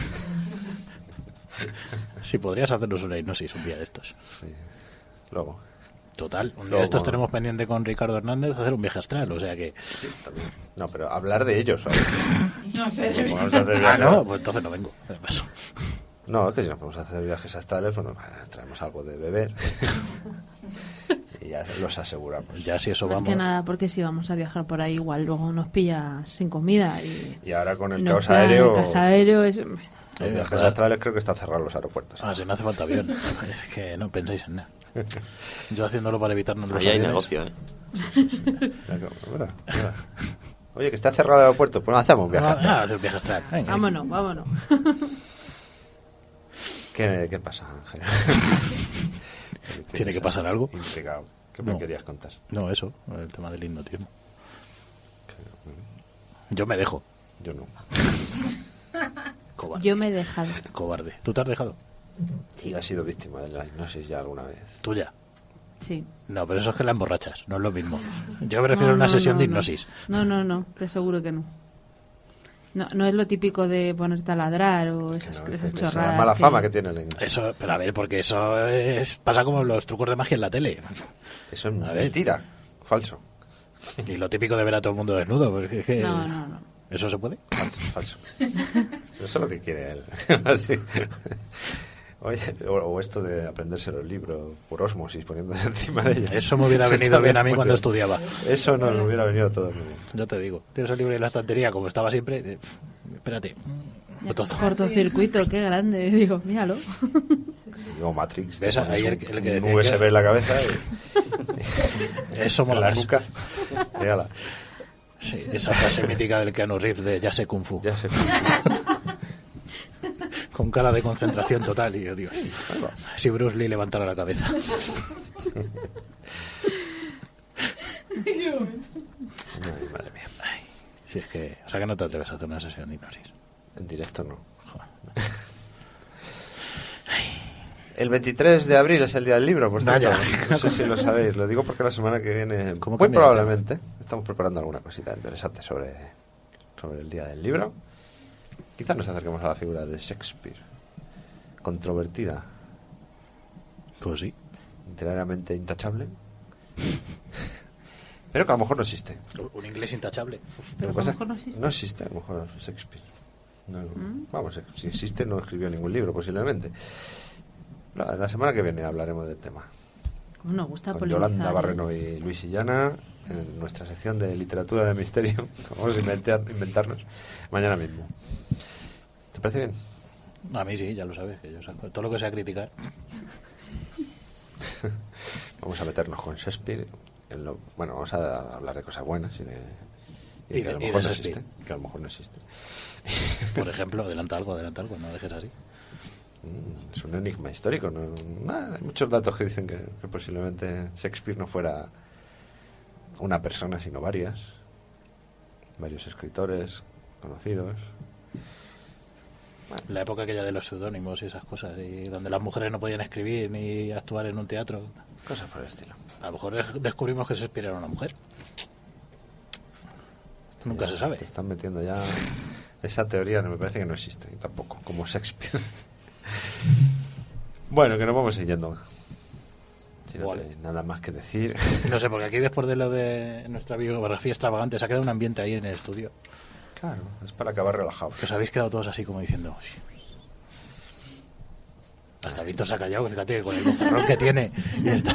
Sí, podrías hacernos una hipnosis un día de estos. Sí. Luego. Total, un día de estos tenemos pendiente con Ricardo Hernández hacer un viaje astral, o sea que... Sí, también. No, pero hablar de ellos, ¿sabes? No hacer Vamos a hacer viajes. no, pues entonces no vengo. No, es que si nos vamos a hacer viajes astrales, bueno, traemos algo de beber y ya los aseguramos. Ya si eso Más vamos... que nada porque si vamos a viajar por ahí igual luego nos pilla sin comida y ahora con el no, caos claro, aéreo... el caos aéreo es... Los viajes astrales creo que están cerrados los aeropuertos. Si no hace falta avión. Es que no pensáis en nada. Yo haciéndolo para evitarnos los Ahí hay aviones. negocio, ¿eh? ¿Verdad? Oye, que está cerrado el aeropuerto, pues no hacemos un viaje astral. Hacer un viaje astral. Venga. Vámonos. ¿Qué pasa, Ángel? Tiene que pasar algo. Intrigado. ¿Qué me No. querías contar? No, eso, el tema del hipnotismo. Yo me dejo. Yo no. Cobarde. Yo me he dejado. Cobarde. ¿Tú te has dejado? Sí. ¿Has sido víctima de la hipnosis ya alguna vez? Tuya. Sí. No, pero eso es que la emborrachas, no es lo mismo. Yo prefiero una sesión de hipnosis. No, te aseguro que no. No es lo típico de ponerte a ladrar o esas Es la chorradas. mala fama que tiene el hipnosis. Eso, pero a ver, porque eso pasa como los trucos de magia en la tele. Eso es A ver. mentira. Falso. Y lo típico de ver a todo el mundo desnudo. Porque es que No. ¿eso se puede? Falso. Eso es lo que quiere él. Así. Oye, o esto de aprenderse los libros por ósmosis, poniéndose encima de ellos. Eso me hubiera Eso venido está bien a mí muy cuando bien. estudiaba. Eso no me hubiera venido todo muy bien. Yo te digo, tienes el libro en la estantería como estaba siempre. Espérate. Cortocircuito, qué grande. Digo, míralo. O Matrix. te ¿Ves? pones Ahí el un que decía USB que- en la cabeza Eso en mola la más. nuca. Y ala, Sí, esa frase mítica del Keanu Reeves de ya sé Kung Fu. ya se Con cara de concentración total. Y yo, Dios, si Bruce Lee levantara la cabeza. Ay, madre mía. Si es que, o sea que no te atreves a hacer una sesión de hipnosis. En directo no. Joder. El 23 de abril es el día del libro, por cierto. Vaya. No sé si lo sabéis. Lo digo porque la semana que viene, ¿Cómo muy cambia el probablemente, estamos preparando alguna cosita interesante sobre el día del libro. Quizás nos acerquemos a la figura de Shakespeare. Controvertida, Pues sí. literariamente intachable. Pero que a lo mejor no existe. Un inglés intachable. Pero Lo que a lo pasa mejor no es que existe. no existe, a lo mejor Shakespeare. Vamos, si existe no escribió ningún libro posiblemente. La semana que viene hablaremos del tema. Como nos gusta Con polemizar. Yolanda Barreno y Luis Illana en nuestra sección de literatura de misterio. Vamos a inventarnos mañana mismo. ¿Te parece bien? A mí sí, ya lo sabes. Que yo saco todo lo que sea criticar. Vamos a meternos con Shakespeare. Bueno, vamos a hablar de cosas buenas y que a lo y mejor de no Shakespeare. existe. Que a lo mejor no existe. Por ejemplo, adelanta algo, no dejes así. Es un enigma histórico. Hay muchos datos que dicen que posiblemente Shakespeare no fuera una persona, sino varios escritores conocidos. La época aquella de los seudónimos y esas cosas, y donde las mujeres no podían escribir ni actuar en un teatro. Cosas por el estilo. A lo mejor descubrimos que Shakespeare era una mujer. Nunca se sabe. Te están metiendo ya esa teoría, no me parece que no existe, y tampoco, como Shakespeare. Bueno, que nos vamos siguiendo. Si no Vale. hay nada más que decir. No sé, porque aquí después de lo de nuestra biografía extravagante se ha quedado un ambiente ahí en el estudio. Claro, es para acabar relajados. Que os habéis quedado todos así como diciendo... Hasta Víctor se ha callado, que fíjate, con el bozarrón que tiene. Y está.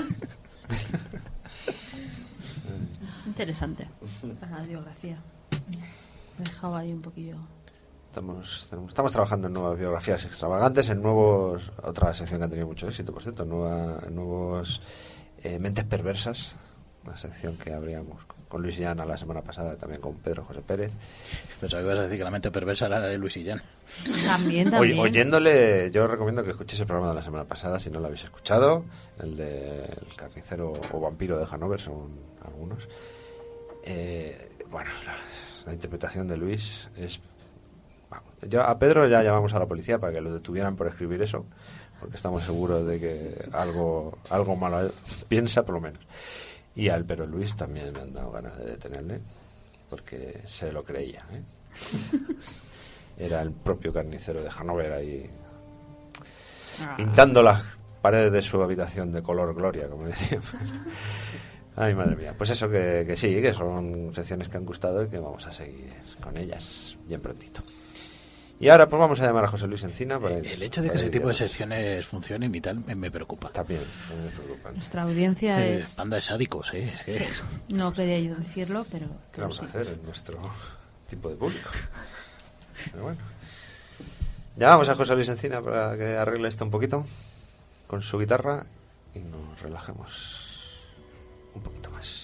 Interesante. La biografía. Me he dejado ahí un poquillo. Estamos trabajando en nuevas biografías extravagantes, en nuevos... Otra sección que ha tenido mucho éxito, por cierto, nuevos Mentes Perversas, una sección que abríamos con Luis Illana la semana pasada, también con Pedro José Pérez. Pensaba que ibas a decir que la mente perversa era de Luis Illán. También. Oyéndole, yo os recomiendo que escuchéis el programa de la semana pasada, si no lo habéis escuchado, el de El carnicero o vampiro de Hanover, son algunos. Bueno, la interpretación de Luis es... A Pedro ya llamamos a la policía para que lo detuvieran por escribir eso, porque estamos seguros de que algo malo piensa, por lo menos. Pero Luis también me han dado ganas de detenerle, porque se lo creía, ¿eh? Era el propio carnicero de Hanover ahí pintando las paredes de su habitación de color gloria, como decía. Ay, madre mía. Pues eso, que sí, que son secciones que han gustado y que vamos a seguir con ellas bien prontito. Y ahora pues vamos a llamar a José Luis Encina. El hecho de que ese tipo de secciones funcionen y tal me preocupa. También me preocupa. Nuestra audiencia es... Banda de sádicos, es que... No quería yo decirlo, pero... ¿Qué vamos a hacer en nuestro tipo de público? Pero bueno. Llamamos a José Luis Encina para que arregle esto un poquito con su guitarra y nos relajemos un poquito más.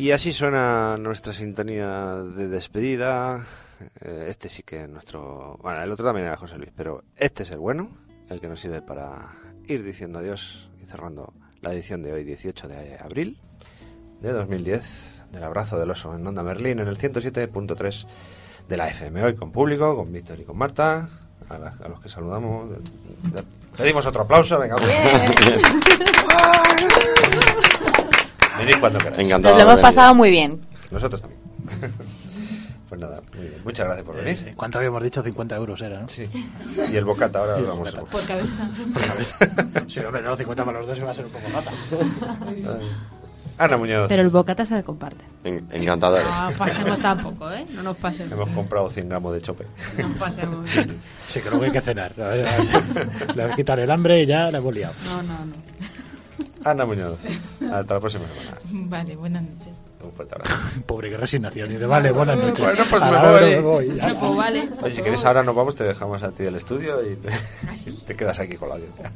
Y así suena nuestra sintonía de despedida. Este sí que es nuestro... Bueno, el otro también era José Luis, pero este es el bueno, el que nos sirve para ir diciendo adiós y cerrando la edición de hoy, 18 de abril de 2010, del Abrazo del Oso en Onda Merlín, en el 107.3 de la FM. Hoy con público, con Víctor y con Marta, a los que saludamos. Pedimos otro aplauso, venga. Venid cuando queráis. Nos Encantado. lo hemos de pasado muy bien. Nosotros también. Pues nada, muy bien. Muchas gracias por venir. ¿Cuánto habíamos dicho? 50 euros era, ¿no? Sí. Y el bocata, ahora lo vamos a Por cabeza. Sí, hombre, no, 50 para los dos iba a ser un poco nota. Ana Muñoz. Pero el bocata se comparte. Encantado. No pasemos tampoco, ¿eh? No nos pasemos. Hemos comprado 100 gramos de chope. No nos pasemos. Sí, que luego hay que cenar. A ver, le voy a quitar el hambre y ya la hemos liado. No. Ana Muñoz. Hasta la próxima semana. Vale, buenas noches. Un fuerte abrazo. Pobre, qué resignación. Y de vale, buenas noches. Bueno, pues A me la hora voy. me voy. Ya. Pues vale. Oye, si quieres ahora nos vamos, te dejamos a ti el estudio y te quedas aquí con la audiencia.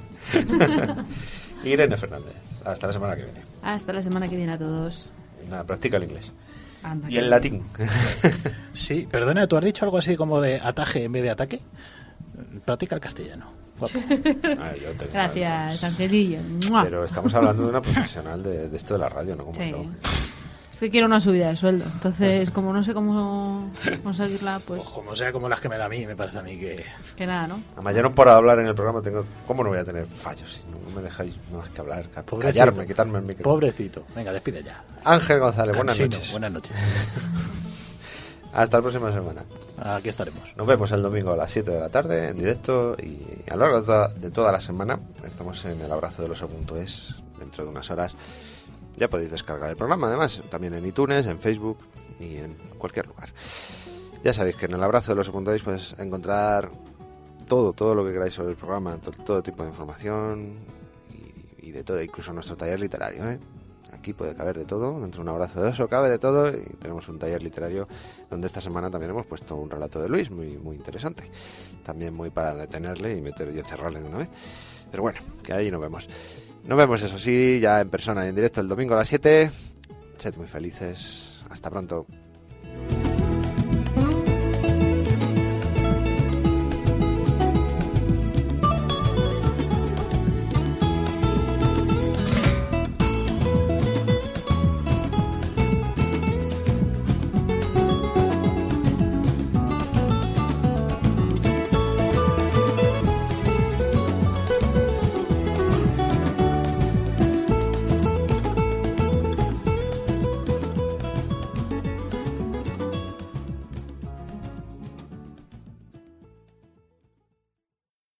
Irene Fernández. Hasta la semana que viene. Hasta la semana que viene a todos. Y nada, practica el inglés. Anda, Y que- el latín. Sí, perdona, ¿tú has dicho algo así como de ataje en vez de ataque? Practica el castellano. Guapo. Ay, yo tengo Gracias, ganas. Angelillo. ¡Mua! Pero estamos hablando de una profesional de esto de la radio, ¿no? Como Sí. yo. Es que quiero una subida de sueldo. Entonces, como no sé cómo conseguirla, pues Pues como sea como las que me da a mí, me parece a mí que... que nada, ¿no? Además, yo no por hablar en el programa tengo... ¿Cómo no voy a tener fallos? Si no me dejáis más que hablar, Pobrecito. callarme, quitarme el micrófono. Pobrecito. Venga, despide ya. Ángel González, buenas Cansino, noches. Buenas noches. Hasta la próxima semana. Aquí estaremos. Nos vemos el domingo a las 7 de la tarde en directo y a lo largo de toda la semana estamos en el abrazo del oso.es dentro de unas horas. Ya podéis descargar el programa, además, también en iTunes, en Facebook y en cualquier lugar. Ya sabéis que en el abrazo del oso.es puedes encontrar todo lo que queráis sobre el programa, todo tipo de información y de todo, incluso nuestro taller literario, ¿eh? Aquí puede caber de todo, dentro de un abrazo de oso cabe de todo y tenemos un taller literario donde esta semana también hemos puesto un relato de Luis muy interesante, también muy para detenerle y encerrarle de una vez, pero bueno, que ahí nos vemos eso sí, ya en persona y en directo el domingo a las 7. Sed muy felices, hasta pronto.